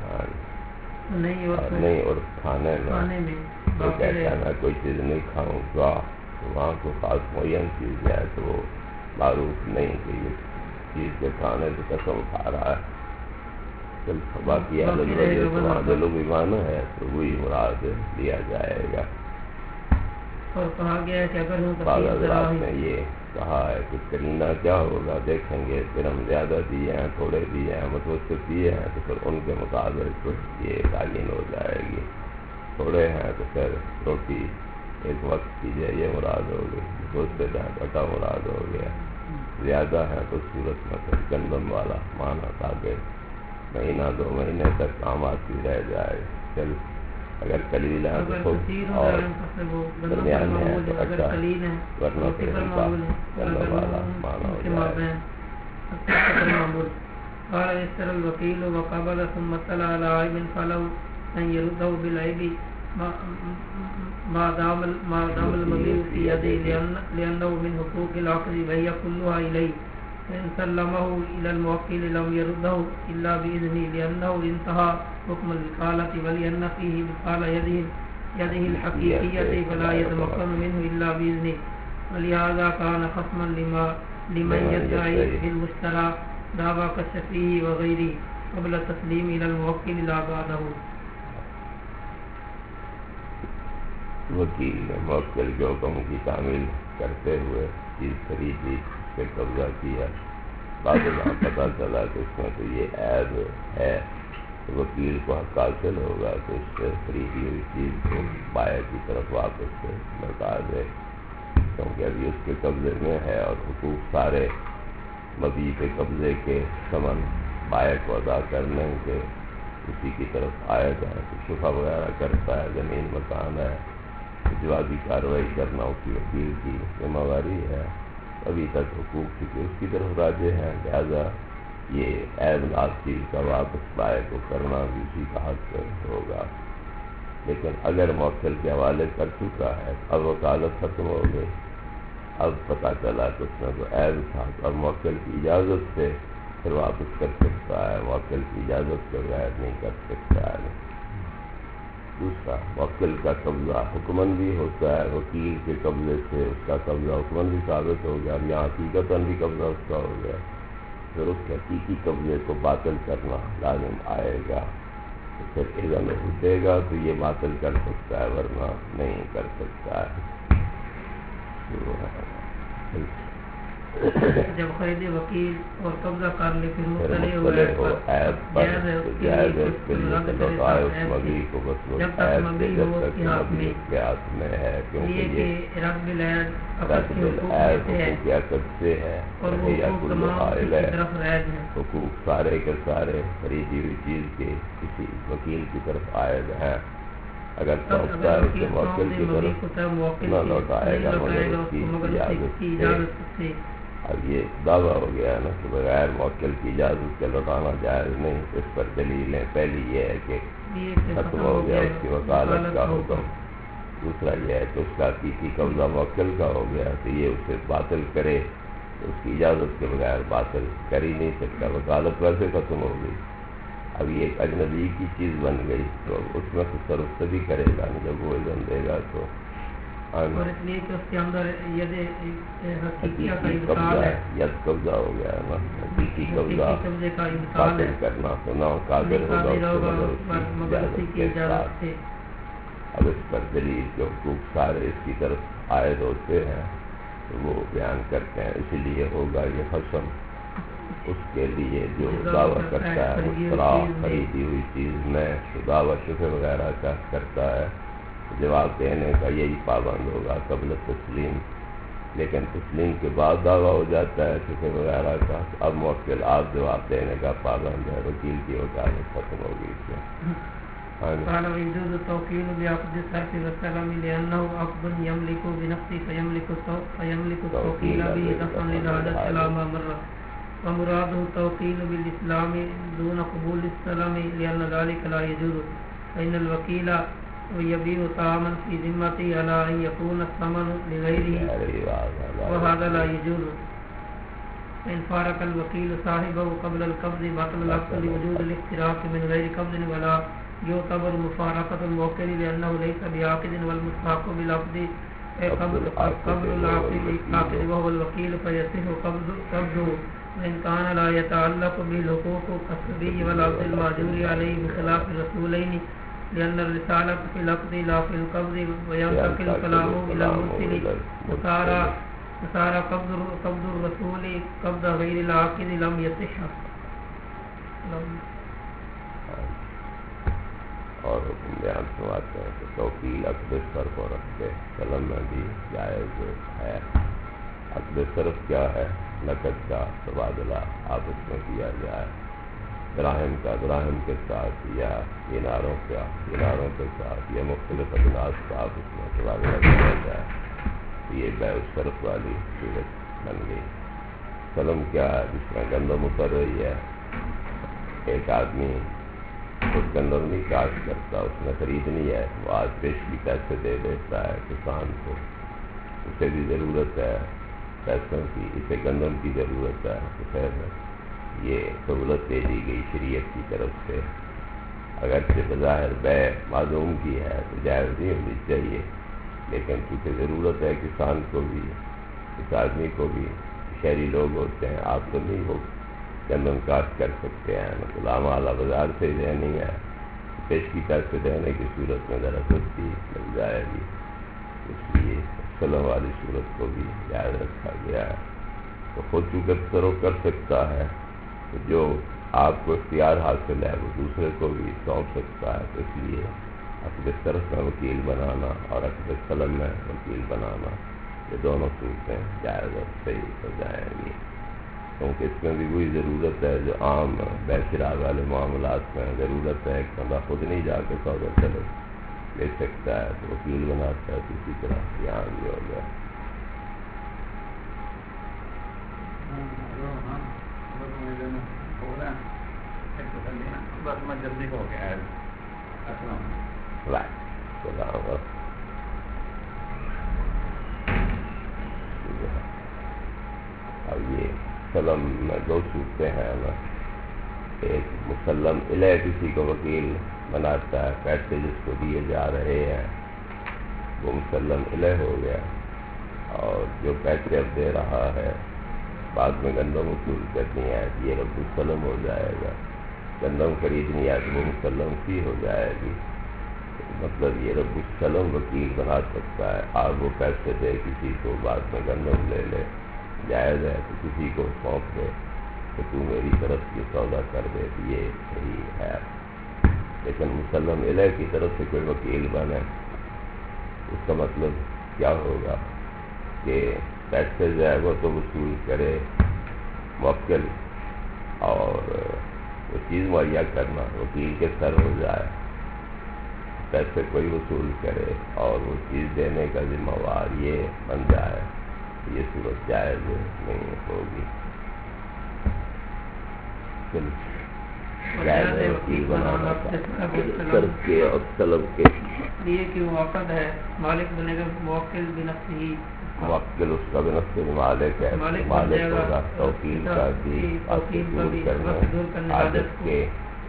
نہیں، اور کھانے میں وہ کہتا ہے میں کوئی چیز نہیں کھاؤں گا، تو وہاں کو خاص معین چیز ہے تو وہ معروف نہیں کہ یہ چیز کے کھانے سے قسم کھا رہا ہے. باقی دلو ایمان ہے تو وہی مراد لیا جائے گا. اور کہا گیا ہے کہ اگر بعض حضرات نے یہ کہا ہے کہ کرینہ کیا ہوگا، دیکھیں گے درہم زیادہ دیے ہیں، تھوڑے دیے ہیں، متوسط دیے ہیں، تو پھر ان کے مطابق یہ تعین ہو جائے گی. تھوڑے ہیں تو پھر روٹی ایک وقت کی جائے یہ مراد ہوگی، متوسط ہے آٹا مراد ہو گیا. زیادہ ہیں تو صورت میں گندم والا مانا تاکہ مہینہ 2 مہینے تک کام آتی رہ جائے. چل اگر قلیل ہے تو خوب اور درمیان ہے تو اچھا، ورنہ پھر ہلکا گندم والا مانا ہو جائے. قال يسر الوكيل وقبل ثم اطلع على عيب فلو أن يرده بالعيب ما دام المبيع في يده لأنه من حقوق العقد وهي كلها إليه فإن سلمه إلى الموكل لم يرده إلا بإذنه لأنه انتهى حكم الوكالة ولأن فيه وكالة يده الحقيقية فلا يتمكن منه إلا بإذنه ولهذا كان خصما لمن يدعي بالمشترى دعوى كالشفيه وغيره قبل تسليم إلى الموكل لا بعده. وکیل نے موکل کے حکم کی تعمیل کرتے ہوئے چیز خریدی، اس پہ قبضہ کیا، بعد میں پتہ چلا کہ اس میں تو یہ عیب ہے، تو وکیل کو حق حاصل ہوگا کہ اس سے خریدی ہوئی چیز کو بائع کی طرف واپس سے لوٹا دے، کیونکہ ابھی اس کے قبضے میں ہے اور حقوق سارے مبیع کے قبضے کے ثمن بائع کو ادا کرنے کے اسی کی طرف آئے گا. تو شفا وغیرہ کرتا ہے، زمین مکان ہے، جوابی کارروائی کرنا اس کی وکیل کی ذمہ داری ہے. ابھی تک حقوق کی اس کی طرف راجع ہیں، لہذا یہ عیب ناک چیز کا واپس بائع کو کرنا بھی اسی کا حق ہوگا. لیکن اگر موکل کے حوالے کر چکا ہے، اب وکالت ختم ہو گئی، اب پتہ چلا کہ اس میں تو عیب تھا، تو اب موکل کی اجازت سے پھر واپس کر سکتا ہے، موکل کی اجازت کے بغیر نہیں کر سکتا ہے. دوسرا، موکل کا قبضہ حکمن بھی ہوتا ہے، وکیل کے قبضے سے اس کا قبضہ حکمن بھی ثابت ہو گیا، یہاں حقیقتاً بھی قبضہ اس کا ہو گیا، پھر اس کے حقیقی قبضے کو باطل کرنا لازم آئے گا. تو پھر اذن دے گا تو یہ باطل کر سکتا ہے، ورنہ نہیں کر سکتا ہے. جب خرید وکیل اور قبضہ کر لے پھر مطلع ہو جائز ہے اس کے لیے لوٹائے اس مبیع کو، بس وہ عیب سے جب تک مبیع اس کے ہاتھ میں ہے، کیونکہ یہ رد بالعیب حقوق عقد سے ہے اور کل حائل ہے، حقوق سارے کے سارے خریدی ہوئی چیز کے کسی وکیل کی طرف عائد ہیں. اگر سوچتا ہے کہ موکل کی طرف نہ لوٹائے گا مگر اس کی اجازت سے. اب یہ دعویٰ ہو گیا نا کہ بغیر موکل کی اجازت کے لوٹانا جائز نہیں. اس پر دلیلیں، پہلی یہ ہے کہ ختم ہو گیا اس کی وکالت کا حکم، دوسرا یہ ہے کہ اس کا حقیقی قبضہ موکل کا ہو گیا، تو یہ اسے باطل کرے تو اس کی اجازت کے بغیر باطل کر ہی نہیں سکتا، وکالت ویسے ختم ہو گئی. اب یہ ایک اجنبی کی چیز بن گئی تو اس میں تصرف سے بھی کرے گا نہیں، جب وہ اذن دے گا تو. اور اس لیے کہ اس کے اندر حقیقی قبضہ ہے، ید قبضہ ہو گیا ہے نا، حقیقی قبضہ باطل کرنا تو نہ قادر ہوگا مگر اس کی اجازت سے. اب اس پر دلیل کے حقوق سارے اس کی طرف عائد ہوتے ہیں تو وہ بیان کرتے ہیں. اسی لیے ہوگا یہ خصم اس کے لیے جو دعویٰ کرتا ہے مشترا خریدی ہوئی چیز میں دعویٰ شفے وغیرہ کا کرتا ہے، جواب دینے کا یہی پابند ہوگا قبل تسلیم. لیکن تسلیم کے بعد دعویٰ ہو جاتا ہے شفے وغیرہ کا، اب موکل آپ جواب دینے کا پابند ہے، وکیل کی وکالت ختم ہوگی اس میں. قال ويجوز التوكيل بعقد الصرف والسلم لأنه عقد يملك بنفسه فيملك التوكيل به دفعا للعادة على ما مر، ومراده التوكيل بالإسلام دون قبول السلم لأن ذلك لا يجوز، فإن الوكيل يبيع طعاما في ذمته على أن يكون الثمن لغيره وهذا لا يجوز. فإن فارق الوكيل صاحبه قبل القبض بطل العقد لوجود الافتراق من غير قبض ولا يعتبر مفارقة الموكل لأنه ليس بعاقد والمستحق بالعقد قبل العاقد وهو الوكيل فيصح قبضه وإن كان لا يتعلق بالحقوق كالصبي والعبد المأجور عليه بخلاف الرسولين لأن الرسالة في العقد لا في القبض وينتقل كلامه إلى المرسل وصار قبض الرسول قبض غير العاقد لم يصح. اور حکم بیان سنواتے ہیں کہ توکیل عقد صرف اور عقد سلم میں بھی جائز ہے. عقد صرف کیا ہے؟ نقد کا تبادلہ آپس میں کیا جائے، دراہم کا دراہم کے ساتھ یا دیناروں کے ساتھ یا مختلف اجناس کا آپس میں تبادلہ کیا جائے، یہ بیع الصرف والی صورت بن گئی۔ سلم کیا ہے؟ جس طرح گندم اتر رہی ہے، ایک آدمی خود گندم نہیں کاشت کرتا، اس نے خریدنی ہے، وہ آج پیشگی پیسے دے دیتا ہے کسان کو، اسے بھی ضرورت ہے پیسوں کی، اسے گندم کی ضرورت ہے، تو خیر یہ سہولت دے دی گئی شریعت کی طرف سے، اگرچہ بظاہر بیع معدوم کی ہے تو جائز نہیں ہونی چاہیے، لیکن چونکہ ضرورت ہے کسان کو بھی، اس آدمی کو بھی، شہری لوگ ہوتے ہیں، آپ تو نہیں ہو گندم کاشت کر سکتے ہیں، غلام اعلیٰ بازار سے ہی لینی ہے، پیشگی پیسے دینے کی صورت میں ذرا سستی مل جائے گی، اس لیے سلم والی صورت کو بھی یاد رکھا گیا ہے۔ تو خود چونکہ تصرف کر سکتا ہے تو جو آپ کو اختیار حاصل ہے وہ دوسرے کو بھی سونپ سکتا ہے، تو اس لیے عقد صرف میں وکیل بنانا اور عقد سلم میں وکیل بنانا، یہ دونوں صورتیں جائز اور صحیح ہو جائیں گی، کیونکہ اس میں بھی وہی ضرورت ہے جو عام بیع شراء والے معاملات میں ضرورت ہے، ایک بندہ خود نہیں جا کے سودا طلب لے سکتا ہے تو وکیل بناتا ہے، تو اسی طرح یہاں بھی ہو گیا۔ بس میں جلدی ہو گیا ہے۔ اب یہ سلم میں دو صورتیں ہیں نا، ایک مسلم علیہ کسی کو وکیل بناتا ہے، پیسے جس کو دیے جا رہے ہیں وہ مسلم علیہ ہو گیا، اور جو پیسے اب دے رہا ہے بعد میں گندم وصول کرنی ہے یہ رب السلم ہو جائے گا، گندم خریدنی ہے تو وہ مسلم فی ہو جائے گی، مطلب یہ رب السلم وکیل بنا سکتا ہے، آپ وہ پیسے دے کسی کو، بعد میں گندم لے لے، جائز ہے تو کسی کو سونپ دے کہ تو میری طرف یہ سودا کر دے، تو یہ صحیح ہے، لیکن مسلم علیہ کی طرف سے کوئی وکیل بنے اس کا مطلب کیا ہوگا کہ پیسے جو ہے وہ تو وصول کرے موکل، اور وہ چیز مہیا کرنا وکیل کے سر ہو جائے، پیسے کوئی وصول کرے اور وہ چیز دینے کا ذمہ وار یہ بن جائے، یہ صورت جائز نہیں ہوگی۔ وکیل بنانا صرف کے اور سلم کے لیے کہ وہ عقد ہے، مالک بنے گا موکل بنفسہ ہی، موکل اس کا بنفس مالک ہے، مالک ہوگا توکیل کا بھی دور کرنے حاجت کے،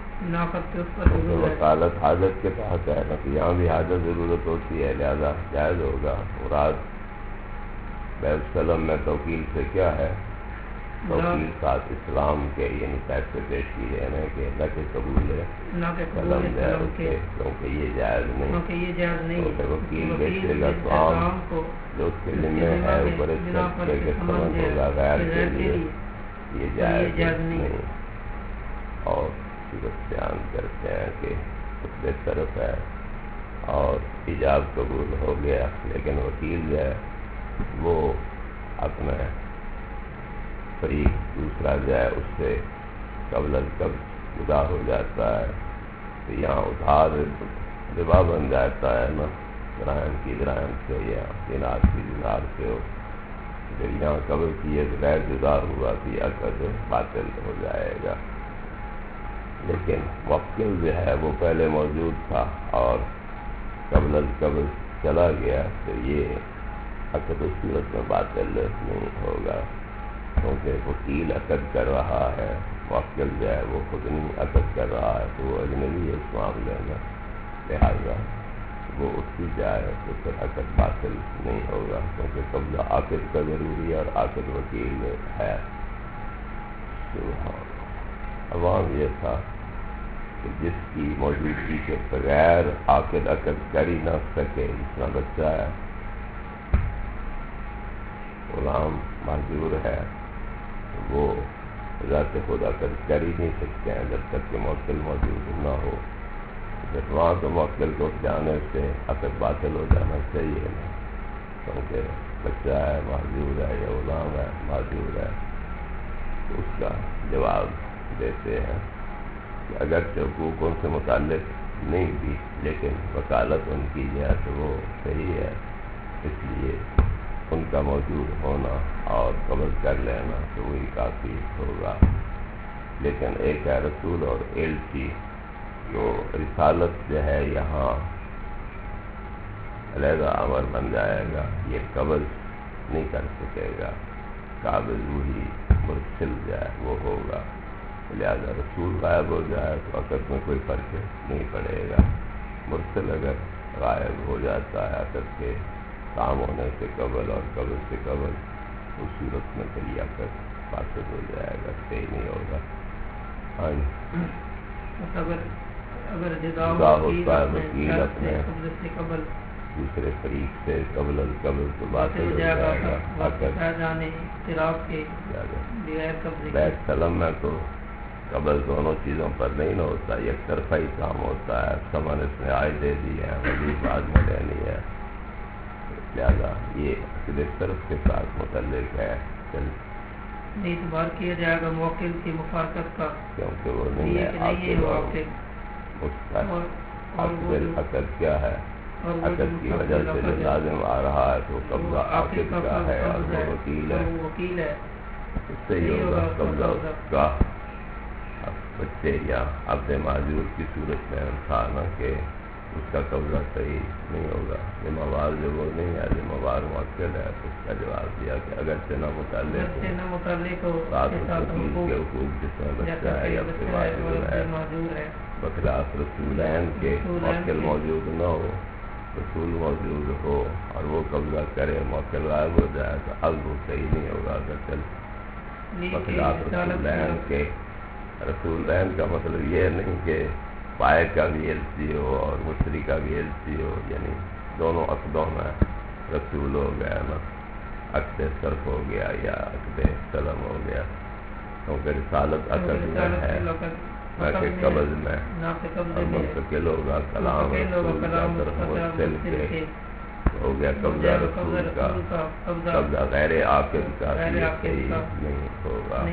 وکالت حاجت کے تحت ہے نا، تو یہاں بھی حاجت ضرورت ہوتی ہے، لہذا جائز ہوگا۔ مراد بیع السلم میں توکیل سے کیا ہے؟ توکیل ساتھ اسلام کے، یعنی پیسے پیشگی دینے کے، نہ کہ قبول ہے سلم ہے اس کے، کیونکہ یہ جائز نہیں، تو وکیل بیچے گا تو عام جو اس کے ذمہ ہے اوپر اس کے سمجھ ہوگا غیر کے لیے، یہ جائز نہیں۔ اور صورت بیان کرتے ہیں کہ اس بے طرف ہے اور ایجاب قبول ہو گیا، لیکن وکیل جو ہے وہ اپنے فریق دوسرا جو ہے اس سے قبل از قبل جدا ہو جاتا ہے، تو یہاں ادھار ربا بن جاتا ہے نا، دراہم کی دراہم سے یا دینار کی دینار سے ہو، پھر یہاں قبل کی یہ غیر جدا ہوا تو یہ عقد باطل ہو جائے گا، لیکن موکل جو ہے وہ پہلے موجود تھا اور قبل از قبل چلا گیا تو یہ عقد اس صورت میں باطل نہیں ہوگا، کیونکہ وکیل عقد کر رہا ہے، موکل جو ہے وہ خود نہیں عقد کر رہا ہے، تو وہ اجنبی ہے اس معاملے میں، لہٰذا وہ اس کی جائے تو پھر عقد باطل نہیں ہوگا، کیونکہ قبضہ عاقد کا ضروری ہے اور عاقد وکیل ہے۔ عوام یہ تھا کہ جس کی موجودگی کے بغیر عاقد عقد کر ہی نہ سکے، جس طرح بچہ ہے، غلام معذور ہے، وہ ذات خود عقد کر ہی نہیں سکتے ہیں جب تک کہ موکل موجود نہ ہو، جب وہاں تو موکل کو جانے سے عقد باطل ہو جانا چاہیے نا، کیونکہ بچہ ہے معذور ہے یا غلام ہے معذور ہے، اس کا جواب دیتے ہیں کہ اگرچہ حقوق ان سے متعلق نہیں بھی لیکن وکالت ان کی جو ہے تو وہ صحیح ہے، اس لیے ان کا موجود ہونا اور قبض کر لینا تو وہی کافی ہوگا۔ لیکن ایک ہے رسول اور ایلچی، تو رسالت جو ہے یہاں علیحدہ امر بن جائے گا، یہ قبض نہیں کر سکے گا، قابض وہی مرسل جائے وہ ہوگا، لہذا رسول غائب ہو جائے تو عقد میں کوئی فرق نہیں پڑے گا۔ مرسل اگر غائب ہو جاتا ہے عقد کے کام ہونے سے قبل اور قبل سے قبل، اس صورت میں پھر یہ عقد فاسد ہو جائے گا، صحیح نہیں ہوگا۔ ہاں جی، اگر جدا ہوتا ہے وکیل اپنے سے قبل دوسرے فریق سے قبل القبل تو باطل ہو جائے گا۔ بیت سلم میں تو قبل دونوں چیزوں پر نہیں نہ ہوتا، یک طرفہ ہی کام ہوتا ہے، سامان اس نے آئے دے دی ہے، وہی بعد میں لینی ہے، لہذا یہ صرف طرف کے ساتھ متعلق ہے، اعتبار کیا جائے گا موکل کی مفارقت کا، کیونکہ وہ نہیں ہے عاقل، اور اس کا عقد کیا ہے، عقد کی وجہ سے جو لازم آ رہا ہے تو قبضہ عاقل کا ہے اور وہ وکیل ہے، اس سے ہی ہوگا قبضہ اس کا۔ بچے یا عبد معذور کی صورت میں انسان کہ اس کا قبضہ صحیح نہیں ہوگا، ذمہ وار جو وہ نہیں ہے، ذمہ وار موکل ہے، تو اس کا جواب دیا کہ اگرچہ نہ متعلق ہو ساتھ وکیل کے حقوق جس میں بچہ ہے یا معذور ہے، بخلاف رسولین کے موکل موجود نہ ہو، رسول موجود ہو اور وہ قبضہ کرے، موکل غائب ہو جائے تو اب وہ صحیح نہیں ہوگا۔ بخلاف رسولین کے، رسولین کا مطلب یہ نہیں کہ پائے کا بھی ایلچی ہو اور مشتری کا بھی ایلچی ہو، یعنی دونوں عقدوں میں رسول ہو گیا نا، عقد صرف ہو گیا یا عقد سلم ہو گیا، کیونکہ رسالت عقد میں ہے کہ قبض میں اور منتقل ہوگا کلام رسول کا طرف مرسل کے، ہو گیا قبضہ رسول کا، قبضہ غیر عاقل کا صحیح نہیں ہوگا۔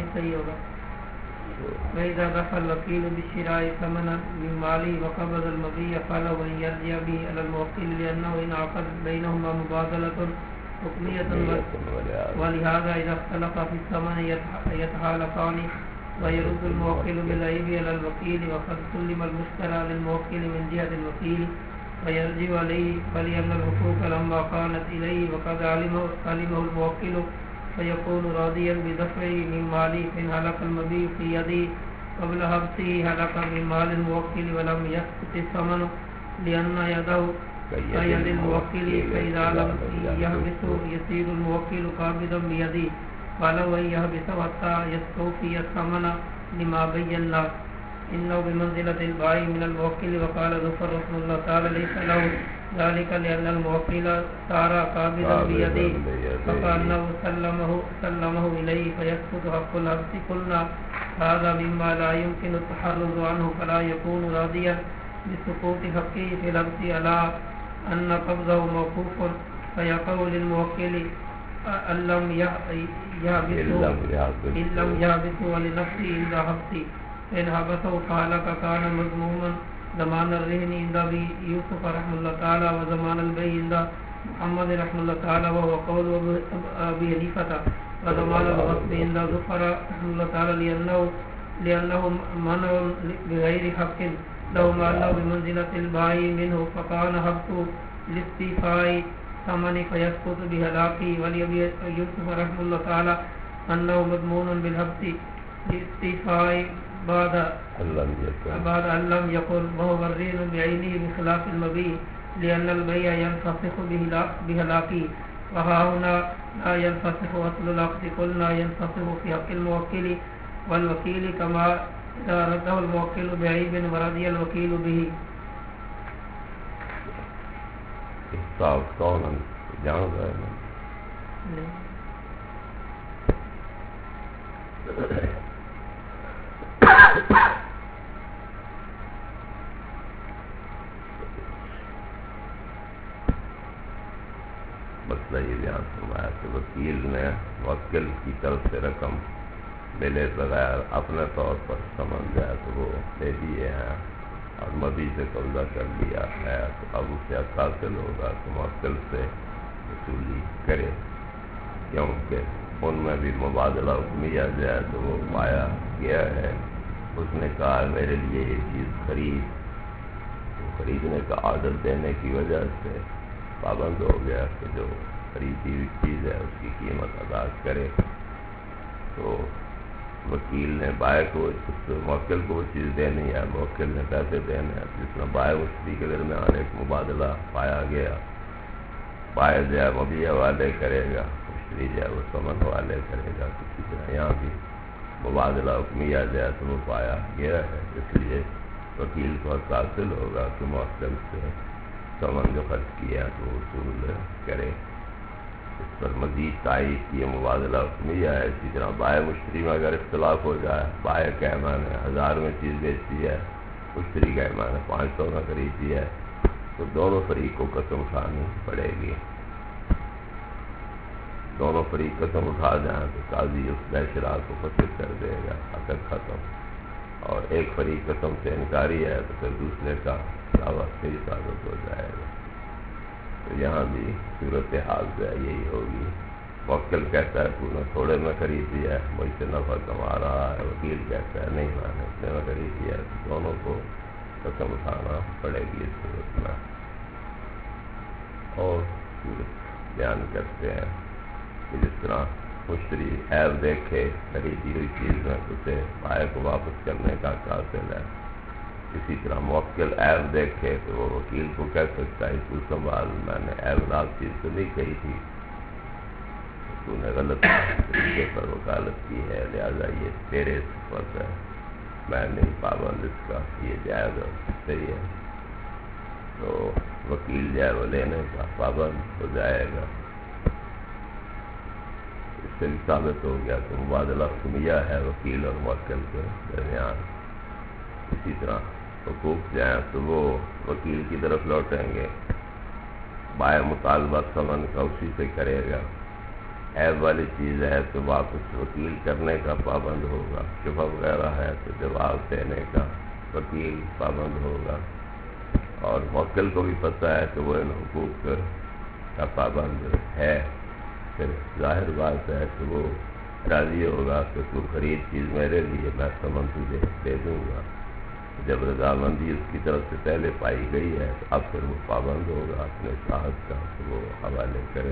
وَإِذَا دَخَلَ الْوَكِيلُ بِالشِّرَاءِ ثَمَنًا مِنْ مَالِهِ وَقَبَضَ الْمَبِيعَ فَلَهُ أَنْ يَرْجِعَ بِهِ عَلَى الْمُوَكِّلِ لِأَنَّهُ إِنْ عَقَدَتْ بَيْنَهُمَا مُبَادَلَةٌ حُكْمِيَّةٌ، وَلِهَذَا إِذَا اخْتَلَفَا فِي الثَّمَنِ يَتَحَالَفَانِ وَيَرُدُّ الْمُوَكِّلُ بِالْعَيْبِ عَلَى الْوَكِيلِ وَقَدْ سُلِّمَ الْمُشْتَرَى لِلْمُوَكِّلِ مِنْ جِهَةِ الْوَكِيلِ فَيَرْجِعُ عَلَيْهِ، فَلِأَنَّ الْحُقُوقَ لَمَّا كَانَتْ إِلَيْهِ وَقَدْ عَلِمَهُ الْمُوَكِّلُ فيكون راضيا بدفعه من ماله، فإن هلك المبيع في يده قبل حبسه هلك من مال الموكل ولم يسقط الثمن لأن يده كيد الموكل، فإذا لم يحبسه يصير الموكل قابضا بيده، فلو أن يحبسه حتى يستوفي الثمن لما بينا إنه بمنزلة البائع من الموكل. وقال ظفر رحمه الله تعالى ليس له ذلك لأن الموكل صار قابضا بيده فكأنه سلمه إليه فيسقط حق الحبس. قلنا هذا مما لا يمكن التحرز عنه، فلا يكون راضيا بسقوط حقه في الحبس على أن قبضه موقوف، فيقع للموكل إن لم يحبسه ولنفسه عند حبسه، فإن حبسه فهلك كان مذموما زمان الرهن عند أبي يوسف رحمه الله تعالى، وزمان البيع عند محمد رحمه الله تعالى وهو قول أبي حنيفة، وزمان الغصب عند ظفر رحمه الله تعالى لأنه منع بغير حق له مع أنه بمنزلة البائع منه، فكان حبسه لاستيفاء ثمن فيسقط بهلاكه. ولأبي يوسف رحمه الله تعالى أنه مضمون بالحبس لاستيفاء بعد أن لم يكن، وهو الرهن بعينه بخلاف المبيع لأن البيع ينفسخ بهلاكه، وها هنا لا ينفسخ أصل العقد. قلنا ينفسخ في حق الموكل والوكيل كما إذا رده الموكل بعيب ورضي الوكيل به. مسئلہ یہ بیان فرمایا کہ وکیل نے موکل کی طرف سے رقم ملے بغیر اپنے طور پر سمجھ جائے تو وہ لے لیے ہیں اور مبی سے قبضہ کر لیا ہے تو اب اسے حاصل ہوگا تو موکل سے وصولی کرے، کیونکہ ان میں بھی مبادلہ حکمیہ جو ہے تو وہ پایا گیا ہے۔ اس نے کہا میرے لیے یہ چیز خریدنے کا آرڈر دینے کی وجہ سے پابند ہو گیا کہ جو خریدی ہوئی چیز ہے اس کی قیمت ادا کرے۔ تو وکیل نے بائع کو موکل کو وہ چیز دینی ہے، موکل نے پیسے دینے ہیں، جس میں بائع مشتری کے درمیان ایک مبادلہ پایا گیا، بائع جو ہے مبیع حوالے کرے گا، مشتری جو ہے وہ ثمن حوالے کرے گا۔ کسی طرح یہاں بھی مبادلہ حکمیہ جو ہے تو وہ پایا گیا ہے، اس لیے وکیل کو حاصل ہوگا کہ موکل سے ثمن جو خرچ کیا تو وصول کرے۔ اس پر مزید تائید کی مبادلہ حکمیہ ہے۔ اسی طرح بائع مشتری میں اگر اختلاف ہو جائے، بائع کہ میں نے 1000 میں چیز بیچی ہے، مشتری کہ میں نے 500 میں خریدی ہے، تو دونوں فریق کو قسم اٹھانی پڑے گی۔ دونوں فریق قسم اٹھا جائیں تو قاضی اس بے شرح کو فاسد کر دے گا، عقد ختم۔ اور ایک فریق قسم سے انکاری ہے تو پھر دوسرے کا دعویٰ صحیح ثابت ہو جائے گا۔ تو یہاں بھی صورتحال جو ہے یہی ہوگی۔ موکل کہتا ہے تو نے تھوڑے میں خریدی ہے، مجھ سے نفع کما رہا ہے، وکیل کہتا ہے نہیں میں نے اتنے میں خریدی ہے، تو دونوں کو قسم اٹھانا پڑے گی اس صورت میں۔ اور صورت بیان کرتے ہیں کہ جس طرح مشتری عیب دیکھے خریدی ہوئی چیز میں اسے بائع کو واپس کرنے کا حاصل ہے، اسی طرح موکل عیب دیکھے تو وہ وکیل کو کہہ سکتا ہے تو سنبھال، میں نے عیب ناک چیز تو نہیں کہی تھی، تو نے غلط طریقے پر وکالت کی ہے، لہذا یہ تیرے صفت ہے، میں نہیں پابند اس کا، یہ جائز اور صحیح ہے۔ تو وکیل جو ہے وہ لینے کا پابند ہو جائے گا۔ اس سے بھی ثابت ہو گیا کہ مبادلہ حکمیہ ہے وکیل اور موکل کے درمیان۔ اسی طرح حقوق جو ہیں تو وہ وکیل کی طرف لوٹیں گے، بائع مطالبہ ثمن کا اسی سے کرے گا، عیب والی چیز ہے تو واپس وکیل کرنے کا پابند ہوگا، شبہ وغیرہ ہے تو جواب دینے کا وکیل پابند ہوگا۔ اور موکل کو بھی پتہ ہے کہ وہ ان حقوق کا پابند ہے، پھر ظاہر بات ہے کہ وہ راضی ہوگا کہ تو خرید چیز میرے لیے، میں ثمن تجھے دے دوں گا۔ جب رضامندی اس کی طرف سے پہلے پائی گئی ہے تو اب پھر وہ پابند ہوگا اپنے صاحب کا تو وہ حوالے کرے۔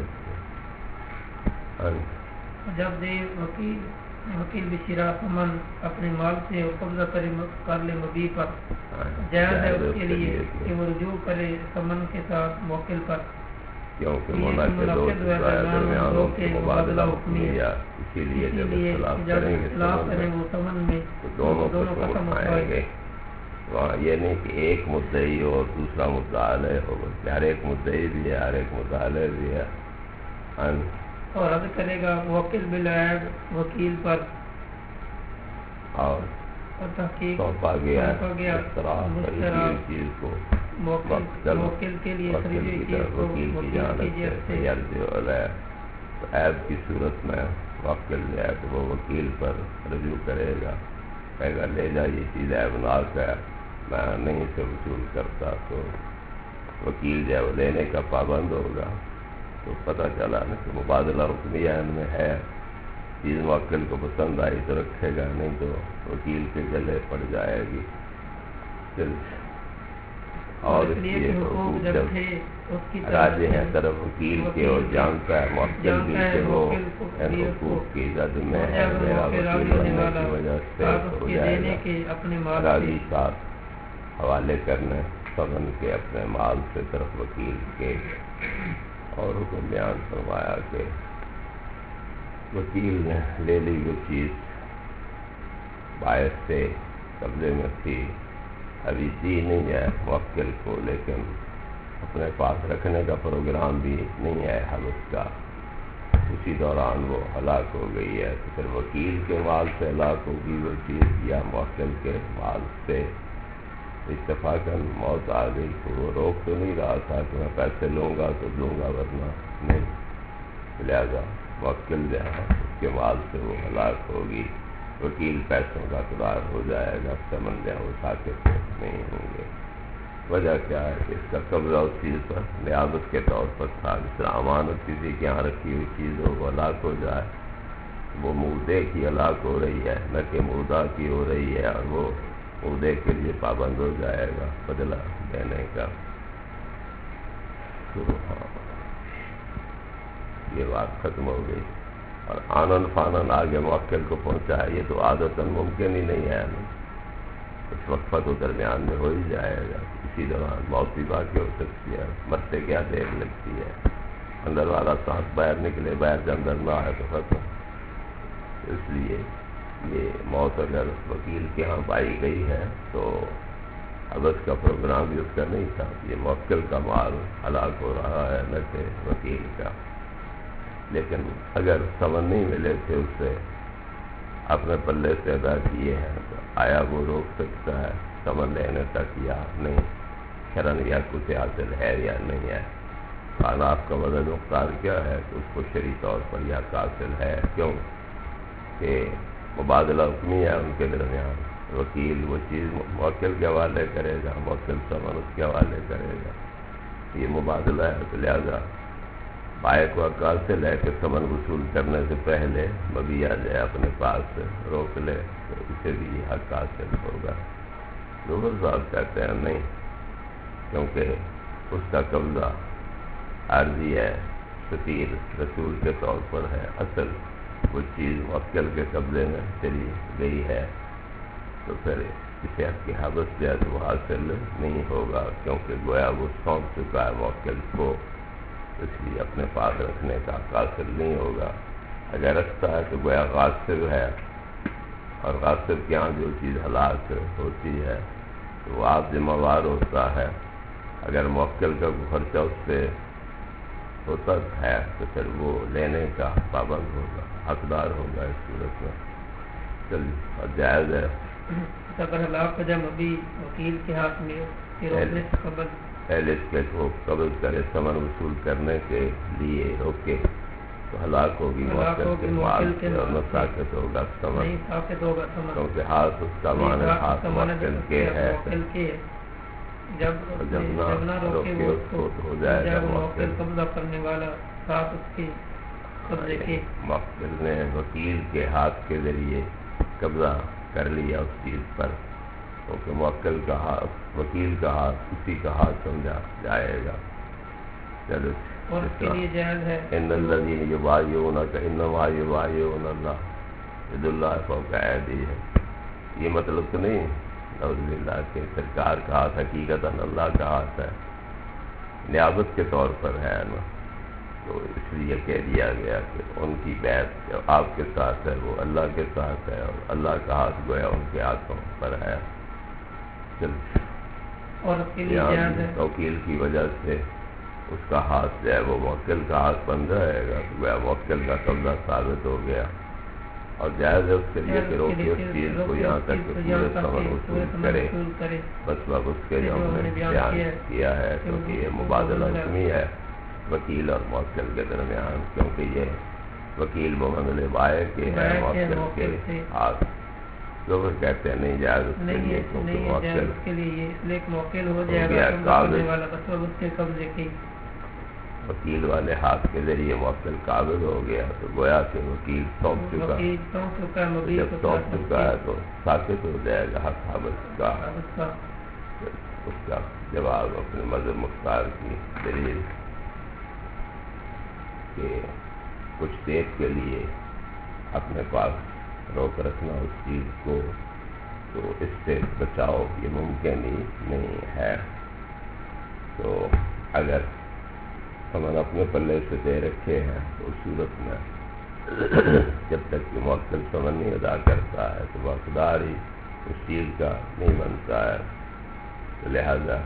جب دے وکیل بشرا ثمن اپنے مال سے قبضہ کر لے مبیع پر، جائز ہے اس کے لیے کہ وہ رجوع کرے ثمن کے ساتھ موکل پر، کیونکہ منعقد درمیانوں کے مبادلہ حکمیہ، اسی لیے جب اختلاف کریں گے وہ ثمن میں تو دونوں قسم اٹھائیں گے۔ وہاں یہ نہیں کہ ایک مدعی ہو اور دوسرا مدعا علیہ ہو، ہر ایک مدعی بھی ہے، ہر ایک مدعا علیہ بھی ہے۔ اور رد کرے گا موکل بالعیب وکیل پر، اور تحقیق سونپا گیا چیز کو موکل کے لیے خریدی چیز کو وکیل کی جیب سے۔ تو عیب کی صورت میں موکل جو ہے تو وہ وکیل پر رجوع کرے گا، کہے گا لے جا یہ چیز عیب ناک ہے، میں نہیں اسے وصول کرتا، تو وکیل جو ہے وہ لینے کا پابند ہوگا۔ تو پتہ چلا نا کہ مبادلہ حکمیہ ان میں ہے، چیز موکل کو پسند آئی تو رکھے گا، نہیں تو وکیل کے گلے پڑ جائے گی۔ اور اس لیے حقوق جب راجے ہیں طرف وکیل کے اور جانتا ہے موکل بھی کہ وہ ان حقوق کی زد میں ہے، میرا وکیل بننے کی وجہ سے ہو جائے گا، راضی ساتھ حوالے کرنے ثمن کے اپنے مال سے طرف وکیل کے۔ اور حکم بیان فرمایا کہ وکیل نے لے لی وہ چیز باعث سے قبضے میں تھی، ابھی دی نہیں ہے موکل کو، لیکن اپنے پاس رکھنے کا پروگرام بھی نہیں ہے حلف کا، اسی دوران وہ ہلاک ہو گئی ہے، تو پھر وکیل کے مال سے ہلاک ہوگی وہ چیز یا موکل کے مال سے؟ اتفاقاً موت آ گئی تو وہ روک تو نہیں رہا تھا کہ میں پیسے لوں گا تو دوں گا ورنہ نہیں، لہذا موکل جو ہے اس کے مال سے وہ ہلاک ہوگی۔ وکیل پیسوں کا قرار ہو جائے گا، سمندیں اٹھا کے نہیں ہوں گے۔ وجہ کیا ہے کہ اس کا قبضہ اس چیز پر نیابت کے طور پر تھا۔ جس طرح امانت کسی کے یہاں رکھی ہوئی چیز ہو وہ ہلاک ہو جائے، وہ مردے کی ہلاک ہو رہی ہے، نہ کہ مردہ کی ہو رہی ہے، اور وہ مردے کے لیے پابند ہو جائے گا بدلہ دینے کا۔ تو یہ بات ختم ہو گئی، اور آنن فانن آگے موکل کو پہنچا ہے۔ یہ تو عادتاً ممکن ہی نہیں ہے، کچھ وقفہ تو درمیان میں ہو ہی جائے گا، اسی دوران موت بھی باقی ہو سکتی ہے، مرتے کیا دیر لگتی ہے، اندر والا سانس باہر نکلے، باہر سے اندر نہ آئے تو ختم۔ اس لیے یہ موت اگر وکیل کے ہاں پائی گئی ہے تو اب اس کا پروگرام بھی اس کا نہیں تھا، یہ موکل کا مال ہلاک ہو رہا ہے نہ کہ وکیل کا۔ لیکن اگر سمن نہیں ملے تھے اس سے، اپنے پلے سے ادا کیے ہیں، تو آیا وہ روک سکتا ہے سمن لینے تک یا نہیں، شرن یا کچھ حاصل ہے یا نہیں ہے؟ کھانا آپ کا بدل مختار کیا ہے کہ اس کو شرعی طور پر یا حاصل ہے، کیوں کہ مبادلہ حکمی ہے ان کے درمیان۔ وکیل وہ چیز موکل کے حوالے کرے گا، موکل سمن اس کے حوالے کرے گا، یہ مبادلہ ہے، تو لہذا بائع کو حق حاصل ہے کہ سمن وصول کرنے سے پہلے مبیع جائے اپنے پاس روک لے، تو اسے بھی یہ حق حاصل ہوگا۔ ظہور صاحب کہتے ہیں نہیں، کیونکہ اس کا قبضہ عارضی ہے، سفیر رسول کے طور پر ہے، اصل وہ چیز موکل کے قبضے میں چلی گئی ہے، تو پھر اسے حق کی حبس جو ہے تو وہ حاصل نہیں ہوگا، کیونکہ گویا وہ سونپ چکا ہے موکل کو، اس لیے اپنے پاس رکھنے کا حاصل نہیں ہوگا۔ اگر رکھتا ہے تو گویا غاصب ہے، اور غاصب کے یہاں جو چیز ہلاک ہوتی ہے تو وہ آپ ذمہ وار ہوتا ہے۔ اگر موکل کا خرچہ اس سے ہوتا ہے تو پھر وہ لینے کا پابند ہوگا، حقدار ہوگا اس صورت میں۔ چلیے، اور جائز ہے اگر ہلاک ہو جائے مبی وکیل کے ہاتھ میں، پھر روکنے سے قبل پہلے اس کے کو قبض کرے، سمن وصول کرنے کے لیے روکے، تو ہلاک ہوگی موکل کے مال سے، اور نہ ساکت ہوگا سمن، کیونکہ ہاتھ اس کا مانند ہاتھ موکل کے ہے، جب نہ روکے اس کو ہو جائے گا موکل قبضہ کرنے والا ساتھ اس کے قبضے کے، موکل نے وکیل کے ہاتھ کے ذریعے قبضہ کر لیا اس چیز پر، کیونکہ موکل کا ہاتھ، وکیل کا ہاتھ اسی کا ہاتھ سمجھا جائے گا۔ چلو، اور اس کے لیے جائز ہے ان الذین یبایعونک انما یبایعون اللہ ید اللہ فوق ایدیہم، یہ مطلب تو نہیں نعوذ باللہ کہ سرکار کا ہاتھ حقیقتاً اللہ کا ہاتھ ہے، نیابت کے طور پر ہے نا، تو اس لیے کہہ دیا گیا کہ ان کی بیعت جو آپ کے ساتھ ہے وہ اللہ کے ساتھ ہے، اور اللہ کا ہاتھ گویا ان کے ہاتھوں پر ہے۔ اور اس کے لیے جائز ہے توکیل کی وجہ سے اس کا ہاتھ جو ہے وہ موکل کا ہاتھ بن جائے گا، تو گویا موکل کا قبضہ ثابت ہو گیا، اور جائز ہے اس کے لیے کہ روکے اس چیز کو یہاں تک کہ پورے ثمن وصول کرے، بس وقت اس کے جو ہم نے بیان کیا ہے، کیونکہ یہ مبادلہ حکمی ہے وکیل اور موکل کے درمیان، کیونکہ یہ وکیل بمنزلِ بائع کے ہے، موکل کے ہاتھ، لوگ کہتے ہیں نہیں جائز اس کے لیے، کیونکہ موکل اس کے لیے اس لیے موکل ہو جائے گا قبضے والا، بس اس کے قبضے کی، وکیل والے ہاتھ کے ذریعے موکل قابض ہو گیا، تو گویا کہ وکیل سونپ چکا ہے، جب سونپ چکا ہے تو ساکت ہو جائے گا حق حبس کا۔ اس کا جواب اپنے مذہب مختار کی دلیل کہ کچھ دیر کے لیے اپنے پاس روک رکھنا اس چیز کو، تو اس سے بچاؤ یہ ممکن ہی نہیں ہے۔ تو اگر ہم اپنے پلے سے دے رکھے ہیں تو اس صورت میں جب تک کہ موکل سمن نہیں ادا کرتا ہے تو حقدار ہی اس چیز کا نہیں بنتا ہے، تو لہذا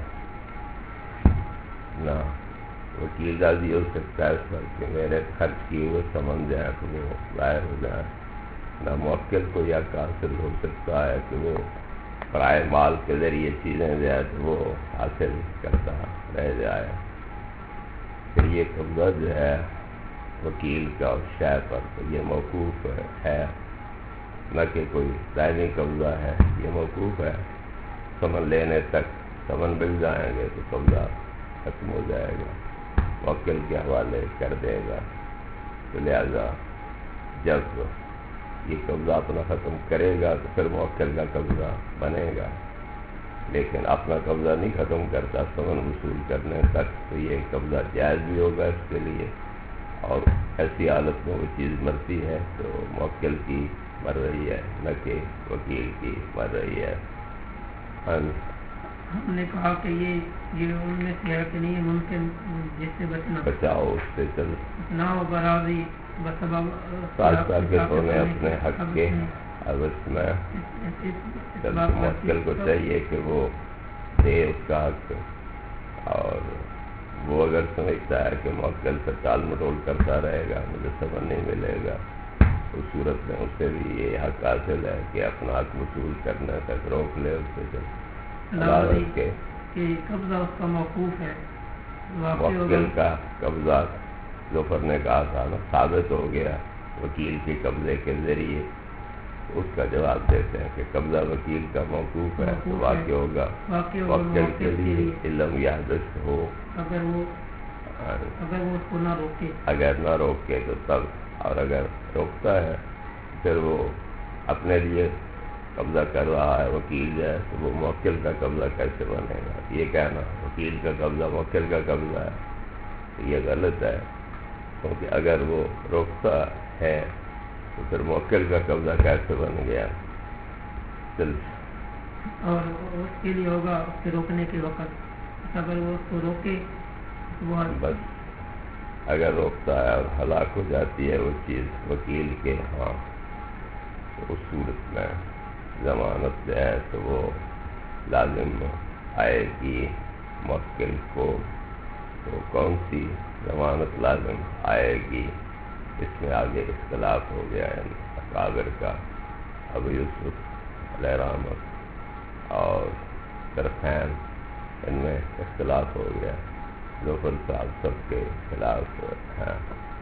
نہ وکیل راضی ہو سکتا ہے اس پر کہ میرے خرچ کیے ہوئے سمن جو ہے تو وہ ظاہر ہو جائے، نہ موکل کو یہ حاصل ہو سکتا ہے کہ وہ پرائے مال کے ذریعے چیزیں جو ہے تو وہ حاصل کرتا رہ جائے۔ پھر یہ قبضہ جو ہے وکیل کا اس شے پر، تو یہ موقوف ہے نہ کہ کوئی دائمی قبضہ ہے، یہ موقوف ہے سمن لینے تک۔ سمن مل جائیں گے تو قبضہ ختم ہو جائے گا، موکل کے حوالے کر دے گا۔ تو لہذا جب یہ قبضہ اپنا ختم کرے گا تو پھر موکل کا قبضہ بنے گا، لیکن اپنا قبضہ نہیں ختم کرتا سمن وصول کرنے تک، تو یہ قبضہ جائز بھی ہوگا اس کے لیے، اور ایسی حالت میں وہ چیز مرتی ہے تو موکل کی مر رہی ہے، نہ کہ وکیل کی مر رہی ہے۔ ہم نے کہا کہ یہ ان میں سے ہے کہ نہیں ہے ممکن جس سے بچاؤ اس سے چل نہ ہو براضی بسبب ساکت ہونے اپنے حق کے عوض میں موکل کو چاہیے کہ وہ دے اس کا حق، اور وہ اگر سمجھتا ہے کہ موکل سے ٹال مٹول کرتا رہے گا مجھے سمجھ نہیں ملے گا، اس صورت میں اس سے بھی یہ حق حاصل ہے کہ اپنا حق وصول کرنے تک روک لے اس سے کہ قبضہ اس کا موقوف ہے۔ موکل کا قبضہ ظفر نے کہا تھا نا ثابت ہو گیا وکیل کے قبضے کے ذریعے، اس کا جواب دیتے ہیں کہ قبضہ وکیل کا موقوف ہے تو واقع ہوگا موکل کے لیے علم یحدث ہو، اگر وہ اس کو نہ روکے، اگر نہ روکے تو تب، اور اگر روکتا ہے پھر وہ اپنے لیے قبضہ کر رہا ہے وکیل جو ہے تو وہ موکل کا قبضہ کیسے بنے گا؟ یہ کہنا وکیل کا قبضہ موکل کا قبضہ ہے تو یہ غلط ہے، کیونکہ اگر وہ روکتا ہے تو پھر موکل کا قبضہ کیسے بن گیا؟ اور اس کے لیے ہوگا اس کے روکنے کے وقت، اگر وہ اس کو روکے وہ بس اگر روکتا ہے اور ہلاک ہو جاتی ہے وہ چیز وکیل کے ہاں تو اس صورت میں ضمانت جو ہے تو وہ لازم آئے گی موکل کو۔ تو کون سی ضمانت لازم آئے گی اس میں آگے اختلاف ہو گیا ہے اکابر کا، ابو یوسف علیہ رحمت اور طرفین ان میں اختلاف ہو گیا، ظفر صاحب سب کے خلاف ہیں۔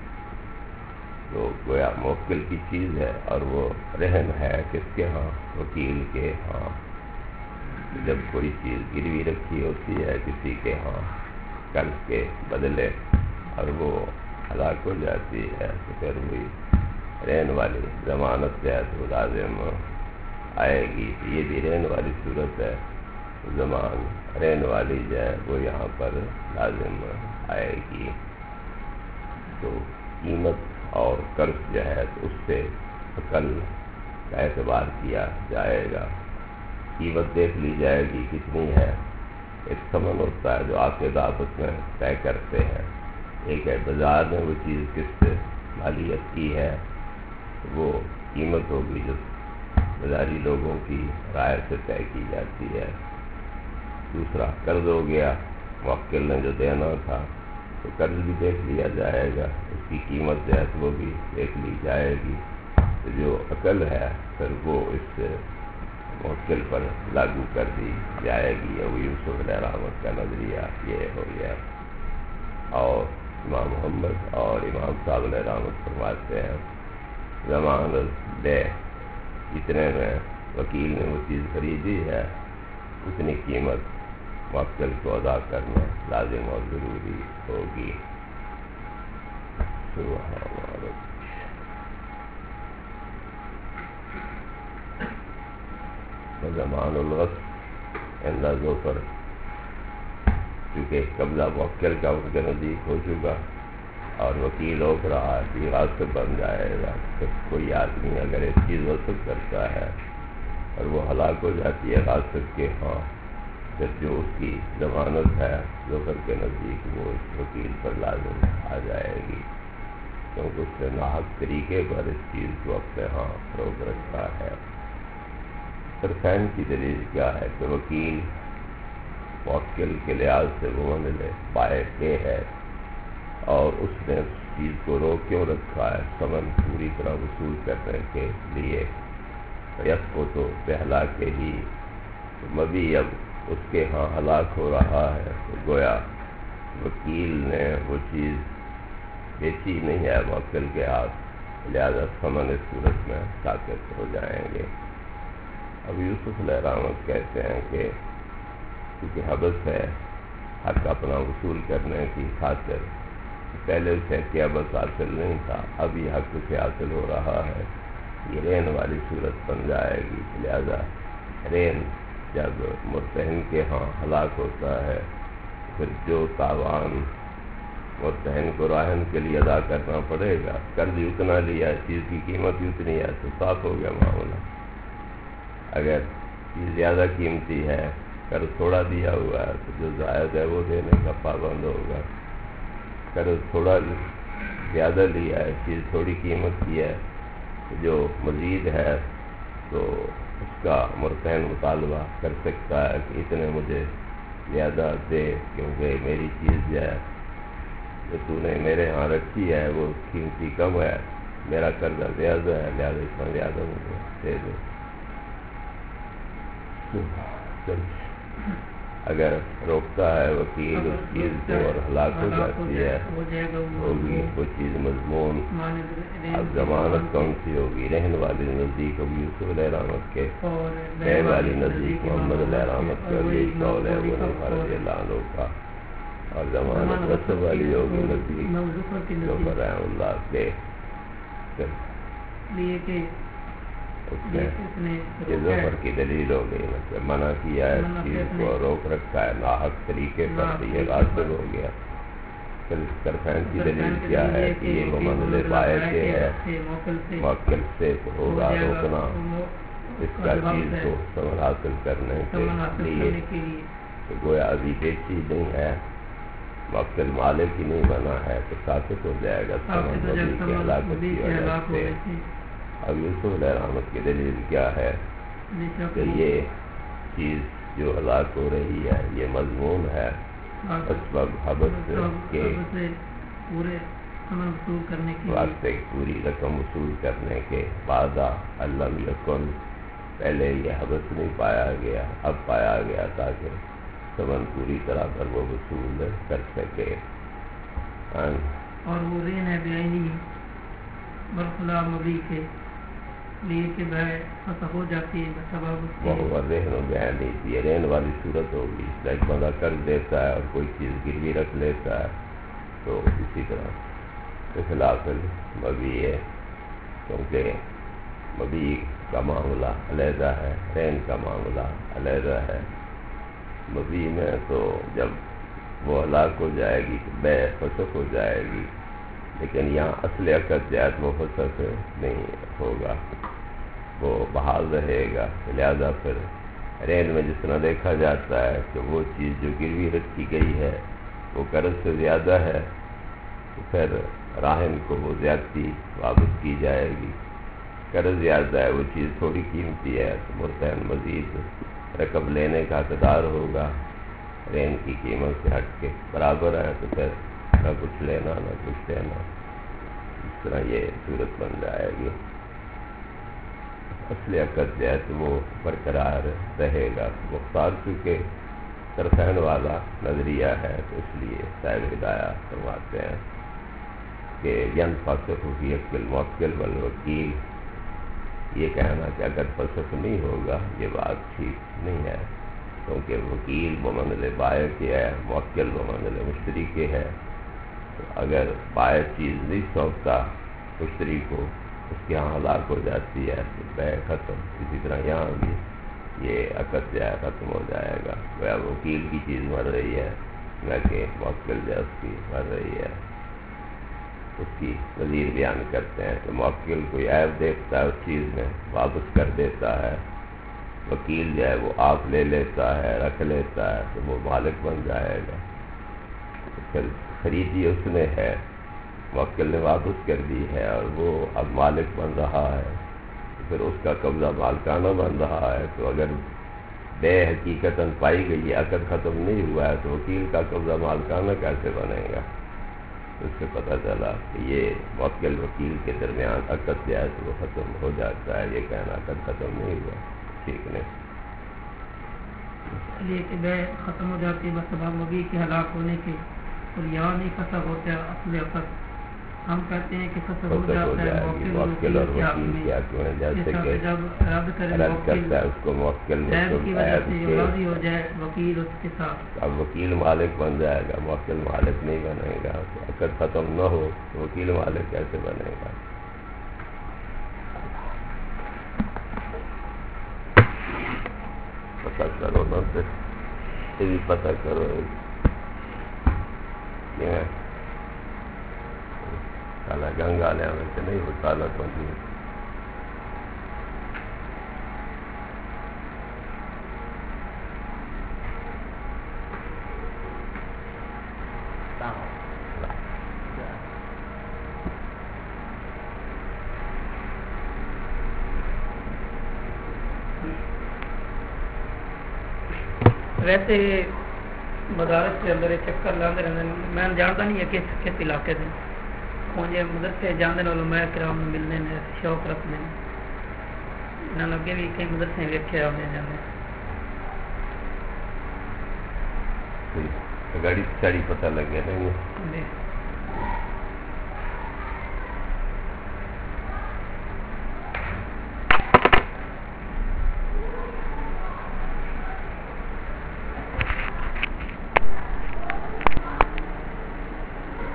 تو گویا موکل کی چیز ہے اور وہ رہن ہے کس کے ہاں؟ وکیل کے ہاں۔ جب کوئی چیز گروی رکھی ہوتی ہے کسی کے ہاں قرض کے بدلے اور وہ ہلاک ہو جاتی ہے تو پھر وہی رہن والی ضمانت جو ہے تو لازم آئے گی۔ یہ بھی رہن والی صورت ہے، زمان رہن والی جو ہے وہ یہاں پر لازم آئے گی۔ تو قیمت اور قرض جو ہے تو اس سے عقل کا اعتبار کیا جائے گا، قیمت دیکھ لی جائے گی کتنی ہے۔ ایک ثمن ہوتا ہے جو آپ کے آپس میں طے کرتے ہیں، ایک ہے بازار میں وہ چیز کس سے مالیت کی ہے وہ قیمت ہوگی جو بازاری لوگوں کی رائے سے طے کی جاتی ہے۔ دوسرا قرض ہو گیا، موکل نے جو دینا تھا تو قرض بھی دیکھ لیا جائے گا، اس کی قیمت جو ہے وہ بھی دیکھ لی جائے گی۔ تو جو عقل ہے پھر وہ اس موکل پر لاگو کر دی جائے گی۔ ابو یوسف علیہ رحمت کا نظریہ یہ ہو گیا، اور امام محمد اور امام صاحب علیہ رحمت فرماتے ہیں ضمانت دے جتنے میں وکیل نے وہ چیز خریدی ہے اتنی قیمت موکل کو ادا کرنا لازم اور ضروری ہوگی۔ زمان الغصب عند ظفر، کیونکہ قبضہ موکل کا ان کے نزدیک ہو چکا اور وکیل روک رہا ہے کہ غاصب بن جائے گا۔ کوئی آدمی اگر ایک چیز غصب کرتا ہے اور وہ ہلاک ہو جاتی ہے غاصب کے ہاں، پھر جو اس کی ضمانت ہے ظفر کے نزدیک وہ اس وکیل پر لازم آ جائے گی، کیونکہ اس نے ناحق طریقے پر اس چیز کو اپنے ہاں روک رکھا ہے۔ طرفین کی دلیل کیا ہے کہ وکیل موکل کے لحاظ سے وہ منزل پائے کے ہے اور اس نے اس چیز کو روک کیوں رکھا ہے؟ ثمن پوری طرح وصول کرنے کے لیے۔ یس کو تو ہلاک ہی مبی اب اس کے ہاں ہلاک ہو رہا ہے تو گویا وکیل نے وہ چیز بیچی نہیں ہے موکل کے ہاتھ، لہذا ثمن اس صورت میں ساقط ہو جائیں گے۔ اب یوسف علیہ الرحمت کہتے ہیں کہ کیونکہ حبس ہے حق اپنا وصول کرنے کی خاطر، پہلے اسے کیا بس حاصل نہیں تھا، اب یہ حق سے حاصل ہو رہا ہے، یہ رین والی صورت بن جائے گی۔ لہذا رین جب مرتہن کے ہاں ہلاک ہوتا ہے پھر جو تاوان مرتہن کو راہن کے لیے ادا کرنا پڑے گا، قرض اتنا لیا چیز کی قیمت اتنی ہے تو صاف ہو گیا معاملہ۔ اگر چیز زیادہ قیمتی ہے قرض تھوڑا دیا ہوا ہے تو جو زائد ہے وہ دینے کا پابند ہوگا، قرض تھوڑا زیادہ لیا ہے چیز تھوڑی قیمت کی ہے جو مزید ہے تو اس کا مرتہن مطالبہ کر سکتا ہے کہ اتنے مجھے زیادہ دے، کیونکہ میری چیز جو ہے جو تو نے میرے ہاں رکھی ہے وہ قیمتی کم ہے، میرا قرضہ زیادہ ہے، لہٰذا اتنا زیادہ مجھے دے دے۔ اگر روکتا ہے وکیل اس چیز کو اور ہلاک ہو جاتی ہے ہوگی وہ چیز مضمون، اب ضمانت کون سی ہوگی؟ رہن والی نزدیک ابو یوسف علیہ الرحمت کے، بے والی نزدیک محمد علیہ الرحمت کے، اور یہی قول ہے وہ رضی اللہ عنہ کا، اور ضمانت رسل والی ہوگی نزدیک ظفر رحمہ اللہ کے۔ یہ ظفر کی دلیل ہو گئی، مطلب منع کیا ہے اس چیز کو، روک رکھا ہے ناحق طریقے پر، یہ غاصب ہو گیا۔ پھر اس طرفین کی دلیل کیا ہے کہ یہ بمنزل بائع کے ہے، موکل سے ہوگا روکنا اس کا چیز کو ثمن حاصل کرنے کے لیے، تو گویا ابھی بیچی نہیں ہے، موکل مالک ہی نہیں بنا ہے تو ساقط ہو جائے گا ثمن نبی کی ہلاکت کی وجہ سے۔ اب یوسف علیہ الرحمت کی دلیل کیا ہے کہ یہ چیز جو ہلاک ہو رہی ہے یہ مضمون ہے اسباب حبس کے واسطے پوری رقم وصول کرنے کے بعد علم یکن، پہلے یہ حبس نہیں پایا گیا اب پایا گیا تاکہ ثمن پوری طرح پر وہ وصول کر سکے۔ اور وہ رین ہے بیعینی برخلا مبی کے لیے کہ بے فتح ہو جاتی ہے بسبب اس کے، وہ رہن و بیان نہیں تھی، رہن والی صورت ہوگی، ایک بندہ قرض دیتا ہے اور کوئی چیز گروی رکھ لیتا ہے تو اسی طرح خلاف مبی ہے، کیونکہ مبی کا معاملہ علیحدہ ہے، رہن کا معاملہ علیحدہ ہے۔ مبی میں تو جب وہ ہلاک ہو جائے گی تو بے فسخ ہو جائے گی، لیکن یہاں اصل عقد جائز وہ فسخ نہیں ہوگا، وہ بحال رہے گا۔ لہذا پھر رین میں جس طرح دیکھا جاتا ہے کہ وہ چیز جو گروی رکھی گئی ہے وہ قرض سے زیادہ ہے تو پھر راہن کو وہ زیادتی واپس کی جائے گی، قرض زیادہ ہے وہ چیز تھوڑی قیمتی ہے تو مرتہن مزید رقم لینے کا حقدار ہوگا، رین کی قیمت سے ہٹ کے برابر ہے تو پھر نہ کچھ لینا نہ کچھ دینا، اس طرح یہ صورت بن جائے گی۔ اصل عقد جو ہے تو وہ برقرار رہے گا۔ مختار چونکہ طرفین والا نظریہ ہے تو اس لیے صاحب ہدایہ فرماتے ہیں کہ ینفسخ فی حق الموکل والوکیل، یہ کہنا کہ اگر فسخ نہیں ہوگا یہ بات ٹھیک نہیں ہے، کیونکہ وکیل بمنزل بائع کے ہے، موکل بمنزل مشتری کے ہے، تو اگر بائع چیز نہیں سونپتا مشتری کو اس کے ہاں ہلاک ہو جاتی ہے تو بے ختم، اسی طرح یہاں بھی یہ عقد جو ہے ختم ہو جائے گا، وہ وکیل کی چیز مر رہی ہے نہ کہ موکل جو اس کی مر رہی ہے۔ اس کی وزیر بیان کرتے ہیں کہ موکل کوئی عیب دیکھتا ہے اس چیز میں واپس کر دیتا ہے، وکیل جو ہے وہ آپ لے لیتا ہے رکھ لیتا ہے تو وہ مالک بن جائے گا، پھر خریدی اس نے ہے، موکل نے واپس کر دی ہے اور وہ اب مالک بن رہا ہے، پھر اس کا قبضہ مالکانہ بن رہا ہے، تو اگر بے حقیقتاً پائی گئی عقد ختم نہیں ہوا ہے تو وکیل کا قبضہ مالکانہ کیسے بنے گا؟ اس سے پتہ چلا کہ یہ موکل وکیل کے درمیان عقد جو ہے تو وہ ختم ہو جاتا ہے، یہ کہنا عقد ختم نہیں ہوا ٹھیک نہیں، اس لیے کہ بے ختم ہو جاتی ہے بسبب مبی کے ہلاک ہونے کے، اور یہاں نہیں فتح ہوتا اصل عقد ہم کہتے ہیں کہ فسخ ہو فسخ ہو جاتا جائے ہے گی موکل اور وکیل کے حق میں، جیسے کہ جب رد کرے رد موکل کرتا ہے اس کو موکل عیب کی وجہ عیب سے جو کے، راضی ہو جائے وکیل اس کے ساتھ. اب وکیل مالک بن جائے گا، موکل مالک نہیں بنے گا. اگر ختم نہ ہو تو وکیل مالک کیسے بنے گا؟ پتہ کرو نا، یہ بھی پتہ کرو کالا گنگا لے میں سے نہیں ہوتا نہ پہنچی. ویسے مدارس کے اندر چکر لاندے رہتے ہیں. میں جانتا نہیں ہے کس علاقے سے مجھے مدرسے جانے علماء کرام ملنے نے شوق رکھنے انہوں نے اگے بھی کئی مدرسے ویکھے آنے جانے. گاڑی چاڑی پتہ لگے نہیں جی